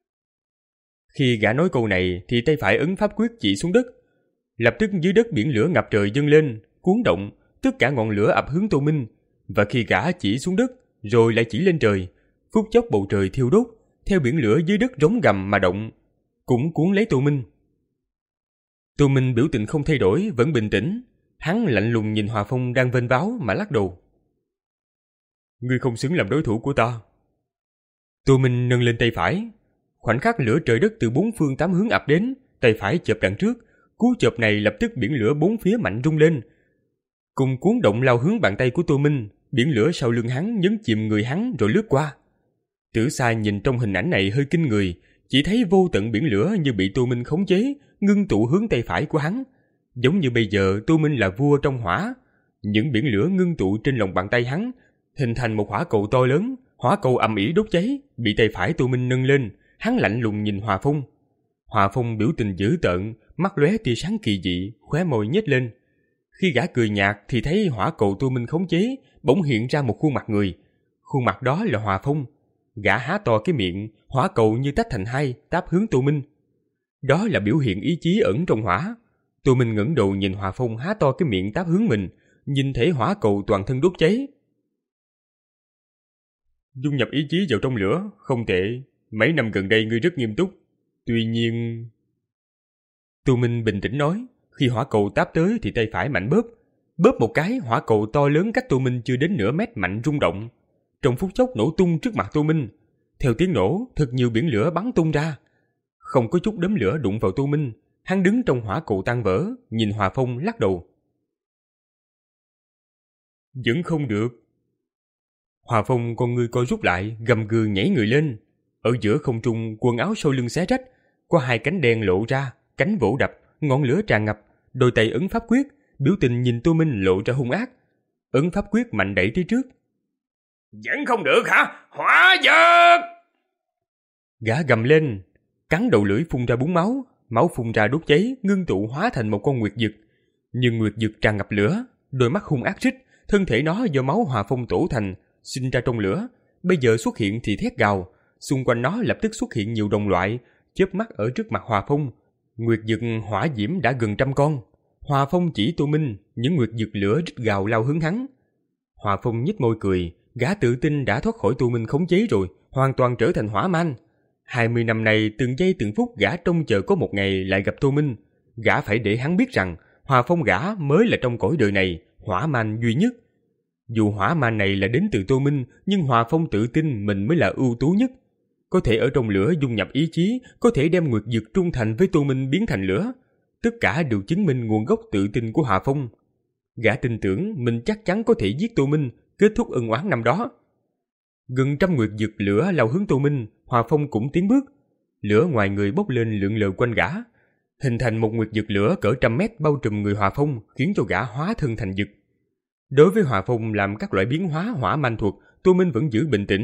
Khi gã nói câu này thì tay phải ấn pháp quyết chỉ xuống đất. Lập tức dưới đất biển lửa ngập trời dâng lên, cuốn động, tất cả ngọn lửa ập hướng Tô Minh. Và khi gã chỉ xuống đất rồi lại chỉ lên trời, phút chốc bầu trời thiêu đốt, theo biển lửa dưới đất rống gầm mà động, cũng cuốn lấy Tô Minh. Tô Minh biểu tình không thay đổi, vẫn bình tĩnh. Hắn lạnh lùng nhìn Hòa Phong đang vênh váo mà lắc đầu. Ngươi không xứng làm đối thủ của ta. Tô Minh nâng lên tay phải. Khoảnh khắc lửa trời đất từ bốn phương tám hướng ập đến, tay phải chộp đằng trước. Cú chộp này lập tức biển lửa bốn phía mạnh rung lên, cùng cuốn động lao hướng bàn tay của Tô Minh. Biển lửa sau lưng hắn nhấn chìm người hắn rồi lướt qua. Tử Sa nhìn trong hình ảnh này hơi kinh người, chỉ thấy vô tận biển lửa như bị Tô Minh khống chế, ngưng tụ hướng tay phải của hắn. Giống như bây giờ Tô Minh là vua trong hỏa. Những biển lửa ngưng tụ trên lòng bàn tay hắn, hình thành một hỏa cầu to lớn. Hỏa cầu ầm ĩ đốt cháy, bị tay phải Tô Minh nâng lên. Hắn lạnh lùng nhìn Hòa Phong. Hòa Phong biểu tình dữ tợn, mắt lóe tia sáng kỳ dị, khóe môi nhếch lên. Khi gã cười nhạt thì thấy hỏa cầu Tô Minh khống chế bỗng hiện ra một khuôn mặt người. Khuôn mặt đó là Hòa Phong. Gã há to cái miệng, hỏa cầu như tách thành hai, táp hướng Tô Minh. Đó là biểu hiện ý chí ẩn trong hỏa. Tô Minh ngẩng đầu nhìn Hòa Phong há to cái miệng táp hướng mình, nhìn thấy hỏa cầu toàn thân đốt cháy. Dung nhập ý chí vào trong lửa, không tệ. Mấy năm gần đây ngươi rất nghiêm túc. Tuy nhiên... Tô Minh bình tĩnh nói. Khi hỏa cầu táp tới thì tay phải mạnh bóp. Bóp một cái, hỏa cầu to lớn cách Tô Minh chưa đến nửa mét mạnh rung động. Trong phút chốc nổ tung trước mặt Tô Minh. Theo tiếng nổ, thật nhiều biển lửa bắn tung ra. Không có chút đốm lửa đụng vào Tô Minh. Hắn đứng trong hỏa cầu tan vỡ, nhìn Hòa Phong lắc đầu. Vẫn không được. Hòa Phong con ngươi co rút lại, gầm gừ nhảy người lên. Ở giữa không trung, quần áo sau lưng xé rách, có hai cánh đen lộ ra, cánh vỗ đập, ngọn lửa tràn ngập, đôi tay ấn pháp quyết, biểu tình nhìn Tô Minh lộ ra hung ác. Ấn pháp quyết mạnh đẩy tới trước. Vẫn không được hả? Hỏa dược! Gã gầm lên, cắn đầu lưỡi phun ra búng máu, máu phun ra đốt cháy, ngưng tụ hóa thành một con nguyệt dực. Nhưng nguyệt dực tràn ngập lửa, đôi mắt hung ác rít, thân thể nó do máu Hòa Phong tổ thành, sinh ra trong lửa, bây giờ xuất hiện thì thét gào, xung quanh nó lập tức xuất hiện nhiều đồng loại, chớp mắt ở trước mặt Hòa Phong. Nguyệt dực hỏa diễm đã gần trăm con. Hòa Phong chỉ Tô Minh, những nguyệt dực lửa rít gào lao hướng hắn. Hòa Phong nhếch môi cười, gã tự tin đã thoát khỏi Tô Minh khống chế rồi, hoàn toàn trở thành hỏa man. Hai mươi năm nay từng giây từng phút gã trông chờ có một ngày lại gặp Tô Minh. Gã phải để hắn biết rằng Hòa Phong gã mới là trong cõi đời này hỏa man duy nhất. Dù hỏa man này là đến từ Tô Minh, nhưng Hòa Phong tự tin mình mới là ưu tú nhất. Có thể ở trong lửa dung nhập ý chí, có thể đem nguyệt dực trung thành với Tô Minh biến thành lửa. Tất cả đều chứng minh nguồn gốc tự tin của Hòa Phong. Gã tin tưởng mình chắc chắn có thể giết Tô Minh, kết thúc ân oán năm đó. Gần trăm nguyệt dực lửa lao hướng Tô Minh, Hòa Phong cũng tiến bước. Lửa ngoài người bốc lên lượn lờ quanh gã, hình thành một nguyệt dực lửa cỡ trăm mét bao trùm người Hòa Phong, khiến cho gã hóa thân thành dực. Đối với Hòa Phong làm các loại biến hóa hỏa manh thuật, Tô Minh vẫn giữ bình tĩnh.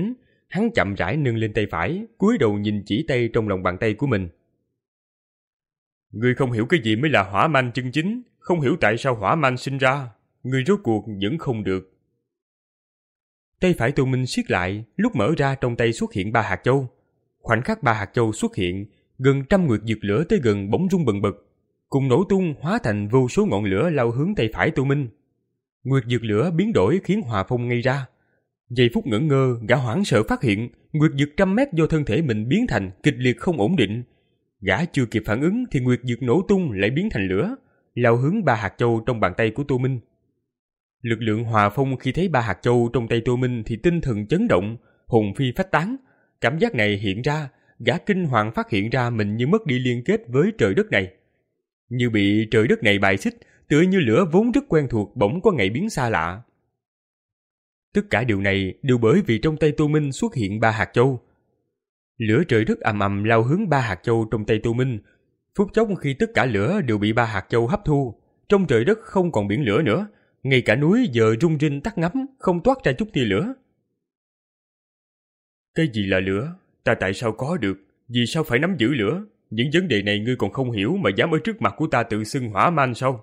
hắn chậm rãi nâng lên tay phải, cúi đầu nhìn chỉ tay trong lòng bàn tay của mình. Ngươi không hiểu cái gì mới là hỏa manh chân chính, không hiểu tại sao hỏa manh sinh ra, ngươi rốt cuộc vẫn không được. Tay phải Tô Minh siết lại, lúc mở ra trong tay xuất hiện ba hạt châu. Khoảnh khắc ba hạt châu xuất hiện, gần trăm nguyệt dược lửa tới gần bỗng rung bần bật, cùng nổ tung hóa thành vô số ngọn lửa lao hướng tay phải Tô Minh. Nguyệt dược lửa biến đổi khiến Hòa Phong ngây ra. Giây phút ngẩn ngơ, gã hoảng sợ phát hiện nguyệt dược trăm mét do thân thể mình biến thành kịch liệt không ổn định. Gã chưa kịp phản ứng thì nguyệt dược nổ tung lại biến thành lửa, lao hướng ba hạt châu trong bàn tay của Tô Minh. Lực lượng Hòa Phong khi thấy ba hạt châu trong tay Tô Minh thì tinh thần chấn động, hồn phi phách tán. Cảm giác này hiện ra, gã kinh hoàng phát hiện ra mình như mất đi liên kết với trời đất này. Như bị trời đất này bài xích, tựa như lửa vốn rất quen thuộc bỗng có ngày biến xa lạ. Tất cả điều này đều bởi vì trong tay Tô Minh xuất hiện ba hạt châu. Lửa trời đất ầm ầm lao hướng ba hạt châu trong tay Tô Minh. Phút chốc khi tất cả lửa đều bị ba hạt châu hấp thu, trong trời đất không còn biển lửa nữa, ngay cả núi giờ rung rinh tắt ngấm, không toát ra chút tia lửa. Cái gì là lửa? Ta tại sao có được? Vì sao phải nắm giữ lửa? Những vấn đề này ngươi còn không hiểu mà dám ở trước mặt của ta tự xưng hỏa man sao?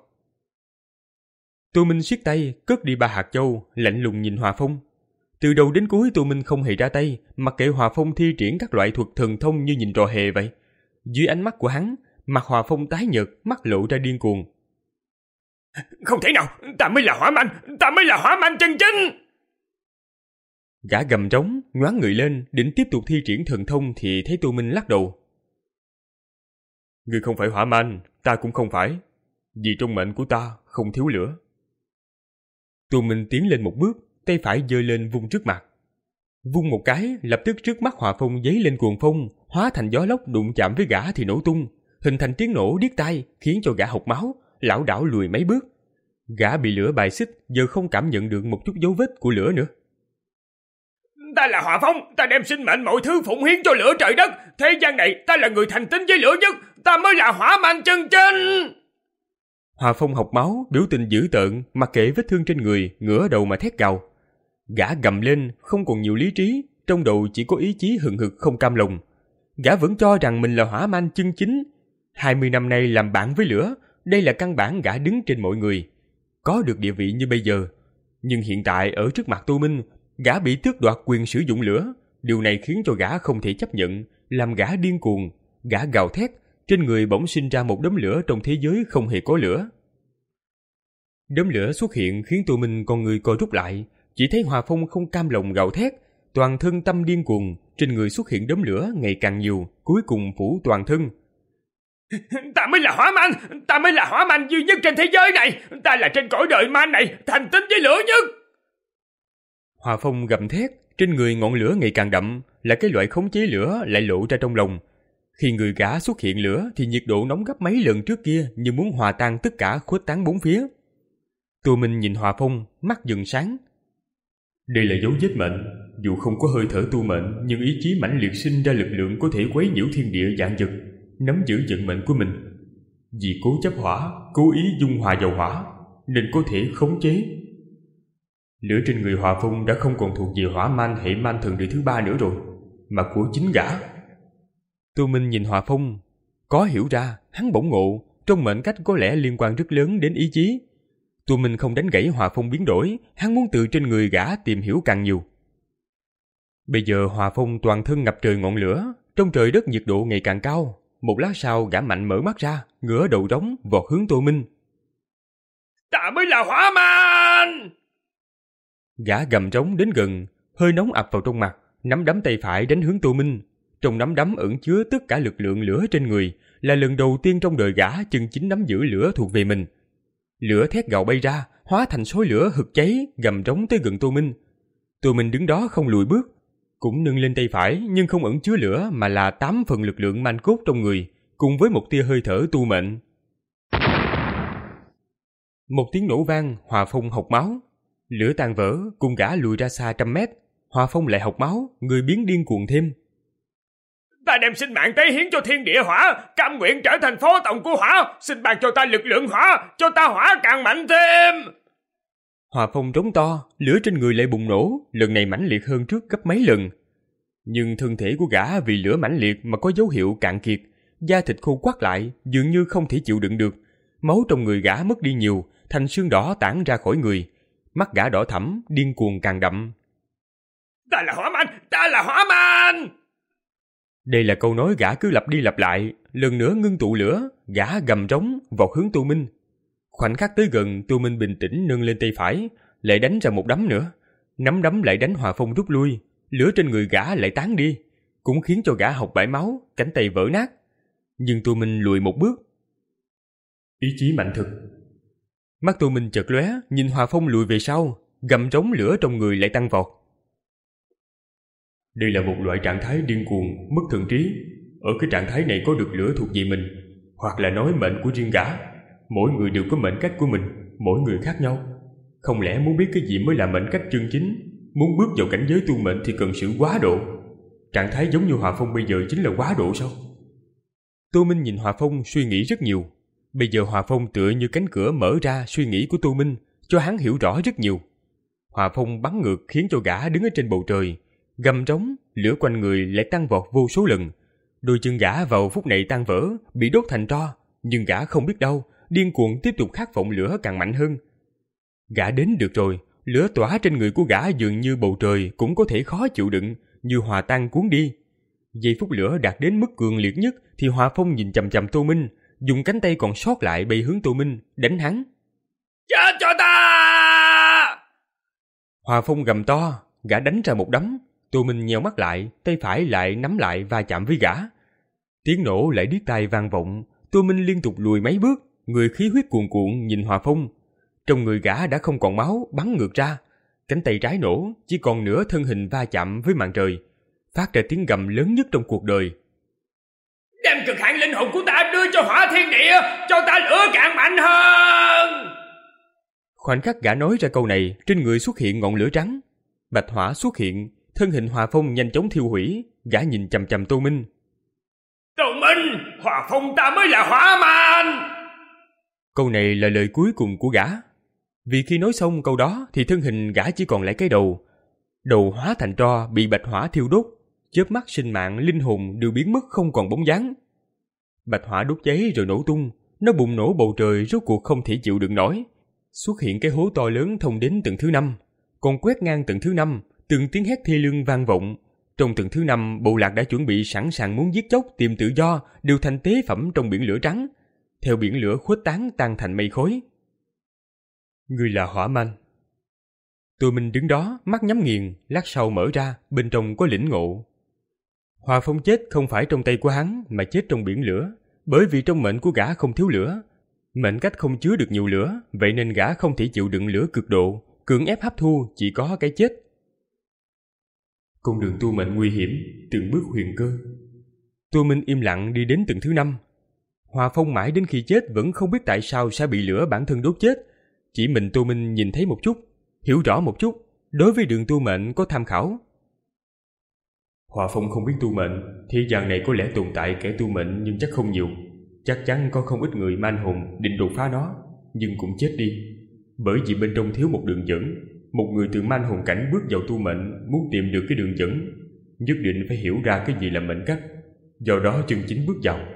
Tô Minh siết tay, cất đi ba hạt châu, lạnh lùng nhìn Hòa Phong. Từ đầu đến cuối Tô Minh không hề ra tay, mặc kệ Hòa Phong thi triển các loại thuật thần thông như nhìn trò hề vậy. Dưới ánh mắt của hắn, mặt Hòa Phong tái nhợt, mắt lộ ra điên cuồng. Không thể nào, ta mới là hỏa manh, ta mới là hỏa manh chân chính. Gã gầm trống, nhoáng người lên, định tiếp tục thi triển thần thông thì thấy Tô Minh lắc đầu. Ngươi không phải hỏa manh, ta cũng không phải. Vì trong mệnh của ta không thiếu lửa. Tô Minh tiến lên một bước, tay phải giơ lên vung trước mặt. Vung một cái, lập tức trước mắt Hòa Phong giấy lên cuồng phong, hóa thành gió lốc đụng chạm với gã thì nổ tung, hình thành tiếng nổ điếc tai, khiến cho gã hộc máu, lảo đảo lùi mấy bước. Gã bị lửa bài xích, giờ không cảm nhận được một chút dấu vết của lửa nữa. Ta là Hòa Phong, ta đem sinh mệnh mọi thứ phụng hiến cho lửa trời đất. Thế gian này ta là người thành tín với lửa nhất, ta mới là hỏa manh chân chính. Hòa Phong hộc máu, biểu tình dữ tợn, mặc kệ vết thương trên người, ngửa đầu mà thét gào. Gã gầm lên, không còn nhiều lý trí, trong đầu chỉ có ý chí hừng hực không cam lòng. Gã vẫn cho rằng mình là hỏa manh chân chính. Hai mươi năm nay làm bạn với lửa, đây là căn bản gã đứng trên mọi người, có được địa vị như bây giờ. Nhưng hiện tại ở trước mặt Tô Minh, gã bị tước đoạt quyền sử dụng lửa. Điều này khiến cho gã không thể chấp nhận, làm gã điên cuồng. Gã gào thét, trên người bỗng sinh ra một đốm lửa trong thế giới không hề có lửa. Đốm lửa xuất hiện khiến Tô Minh con người co rút lại, chỉ thấy Hòa Phong không cam lòng gào thét, toàn thân tâm điên cuồng, trên người xuất hiện đốm lửa ngày càng nhiều, cuối cùng phủ toàn thân. Ta mới là hỏa manh, ta mới là hỏa manh duy nhất trên thế giới này, ta là trên cõi đời man này thành tín với lửa nhất. Hòa Phong gầm thét, trên người ngọn lửa ngày càng đậm, là cái loại khống chế lửa lại lộ ra trong lòng. Khi người gã xuất hiện lửa thì nhiệt độ nóng gấp mấy lần trước kia, như muốn hòa tan tất cả, khuếch tán bốn phía. Tô Minh nhìn Hòa Phong, mắt dần sáng. Đây là dấu vết mệnh, dù không có hơi thở tu mệnh, nhưng ý chí mãnh liệt sinh ra lực lượng có thể quấy nhiễu thiên địa vạn vật, nắm giữ vận mệnh của mình. Vì cố chấp hỏa, cố ý dung hòa vào hỏa, nên có thể khống chế. Lửa trên người Hòa Phong đã không còn thuộc về hỏa man hệ man thần đời thứ ba nữa rồi, mà của chính gã. Tô Minh nhìn Hòa Phong, có hiểu ra, hắn bỗng ngộ, trong mệnh cách có lẽ liên quan rất lớn đến ý chí. Tô Minh không đánh gãy Hòa Phong biến đổi, hắn muốn từ trên người gã tìm hiểu càng nhiều. Bây giờ Hòa Phong toàn thân ngập trời ngọn lửa, trong trời đất nhiệt độ ngày càng cao. Một lát sau gã mạnh mở mắt ra, ngửa đầu rống, vọt hướng Tô Minh. Ta mới là hỏa man! Gã gầm trống đến gần, hơi nóng ập vào trong mặt, nắm đấm tay phải đánh hướng Tô Minh. Trong nắm đấm ẩn chứa tất cả lực lượng lửa trên người, là lần đầu tiên trong đời gã chân chính nắm giữ lửa thuộc về mình. Lửa thét gào bay ra, hóa thành sói lửa hực cháy, gầm trống tới gần Tô Minh. Tô Minh đứng đó không lùi bước, cũng nâng lên tay phải, nhưng không ẩn chứa lửa mà là tám phần lực lượng manh cốt trong người, cùng với một tia hơi thở tu mệnh. Một tiếng nổ vang, Hòa Phong hộc máu. Lửa tan vỡ, cùng gã lùi ra xa trăm mét. Hòa Phong lại hộc máu, người biến điên cuồng thêm. Ta đem sinh mạng tế hiến cho thiên địa hỏa, cam nguyện trở thành phó tổng của hỏa, xin ban cho ta lực lượng hỏa, cho ta hỏa càng mạnh thêm. Hòa Phong trống to, lửa trên người lại bùng nổ, lần này mãnh liệt hơn trước gấp mấy lần. Nhưng thân thể của gã vì lửa mãnh liệt mà có dấu hiệu cạn kiệt, da thịt khô quắt lại, dường như không thể chịu đựng được. Máu trong người gã mất đi nhiều, thành sương đỏ tản ra khỏi người. Mắt gã đỏ thẫm, điên cuồng càng đậm. Ta là hỏa man, ta là hỏa man. Đây là câu nói gã cứ lặp đi lặp lại, lần nữa ngưng tụ lửa, gã gầm rống vọt hướng Tô Minh. Khoảnh khắc tới gần, Tô Minh bình tĩnh nâng lên tay phải, lại đánh ra một đấm nữa. Nắm đấm lại đánh Hòa Phong rút lui, lửa trên người gã lại tán đi, cũng khiến cho gã hộc bãi máu, cánh tay vỡ nát. Nhưng Tô Minh lùi một bước. Ý chí mạnh thực. Mắt Tô Minh chợt lóe, nhìn Hòa Phong lùi về sau, gầm rống lửa trong người lại tăng vọt. Đây là một loại trạng thái điên cuồng, mất thần trí. Ở cái trạng thái này có được lửa thuộc về mình, hoặc là nói mệnh của riêng gã. Mỗi người đều có mệnh cách của mình, mỗi người khác nhau. Không lẽ muốn biết cái gì mới là mệnh cách chân chính? Muốn bước vào cảnh giới tu mệnh thì cần sự quá độ. Trạng thái giống như Hòa Phong bây giờ chính là quá độ sao? Tô Minh nhìn Hòa Phong suy nghĩ rất nhiều. Bây giờ Hòa Phong tựa như cánh cửa mở ra suy nghĩ của Tô Minh, cho hắn hiểu rõ rất nhiều. Hòa Phong bắn ngược khiến cho gã đứng ở trên bầu trời, gầm rống, lửa quanh người lại tăng vọt vô số lần. Đôi chân gã vào phút này tan vỡ, bị đốt thành tro, nhưng gã không biết đâu, điên cuồng tiếp tục khát vọng lửa càng mạnh hơn. Gã đến được rồi, lửa tỏa trên người của gã dường như bầu trời cũng có thể khó chịu đựng, như hòa tan cuốn đi. Giây phút lửa đạt đến mức cường liệt nhất thì Hòa Phong nhìn chằm chằm Tô Minh, dùng cánh tay còn sót lại bay hướng Tô Minh, đánh hắn. Chết cho ta! Hòa Phong gầm to, gã đánh ra một đấm. Tô Minh nheo mắt lại, tay phải lại nắm lại va chạm với gã. Tiếng nổ lại điếc tai vang vọng. Tô Minh liên tục lùi mấy bước, người khí huyết cuồn cuộn nhìn Hòa Phong. Trong người gã đã không còn máu, bắn ngược ra. Cánh tay trái nổ, chỉ còn nửa thân hình va chạm với màn trời, phát ra tiếng gầm lớn nhất trong cuộc đời. Đem cực hạn linh hồn của ta đưa cho hỏa thiên địa, cho ta lửa càng mạnh hơn. Khoảnh khắc gã nói ra câu này, trên người xuất hiện ngọn lửa trắng. Bạch hỏa xuất hiện, thân hình Hòa Phong nhanh chóng thiêu hủy. Gã nhìn chằm chằm Tô Minh. Tô Minh, Hòa Phong ta mới là hỏa man. Câu này là lời cuối cùng của gã. Vì khi nói xong câu đó thì thân hình gã chỉ còn lại cái đầu. Đầu hóa thành tro bị bạch hỏa thiêu đốt, chớp mắt sinh mạng, linh hồn đều biến mất không còn bóng dáng. Bạch hỏa đốt cháy rồi nổ tung, nó bùng nổ bầu trời rốt cuộc không thể chịu đựng nổi. Xuất hiện cái hố to lớn thông đến tầng thứ năm, còn quét ngang tầng thứ năm, từng tiếng hét thê lương vang vọng. Trong tầng thứ năm, bộ lạc đã chuẩn bị sẵn sàng muốn giết chóc tìm tự do, đều thành tế phẩm trong biển lửa trắng. Theo biển lửa khuếch tán tan thành mây khói. Ngươi là hỏa man. Tô Minh đứng đó, mắt nhắm nghiền, lát sau mở ra, bên trong có lĩnh ngộ. Hòa Phong chết không phải trong tay của hắn, mà chết trong biển lửa, bởi vì trong mệnh của gã không thiếu lửa. Mệnh cách không chứa được nhiều lửa, vậy nên gã không thể chịu đựng lửa cực độ, cưỡng ép hấp thu, chỉ có cái chết. Con đường tu mệnh nguy hiểm, từng bước huyền cơ. Tô Minh im lặng đi đến tầng thứ năm. Hòa Phong mãi đến khi chết vẫn không biết tại sao sẽ bị lửa bản thân đốt chết. Chỉ mình Tô Minh nhìn thấy một chút, hiểu rõ một chút, đối với đường tu mệnh có tham khảo. Hòa Phong không biết tu mệnh, thế gian này có lẽ tồn tại kẻ tu mệnh nhưng chắc không nhiều. Chắc chắn có không ít người man hồn định đột phá nó, nhưng cũng chết đi. Bởi vì bên trong thiếu một đường dẫn. Một người từ man hồn cảnh bước vào tu mệnh, muốn tìm được cái đường dẫn, nhất định phải hiểu ra cái gì là mệnh cách, do đó chân chính bước vào.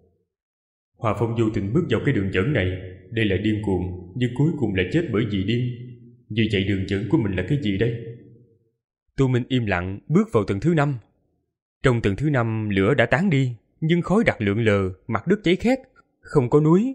Hòa Phong vô tình bước vào cái đường dẫn này, đây là điên cuồng, nhưng cuối cùng lại chết bởi vì điên. Như vậy đường dẫn của mình là cái gì đây? Tô Minh im lặng bước vào tầng thứ năm. Trong tầng thứ năm lửa đã tán đi, nhưng khói đặc lượn lờ, mặt đất cháy khét, không có núi,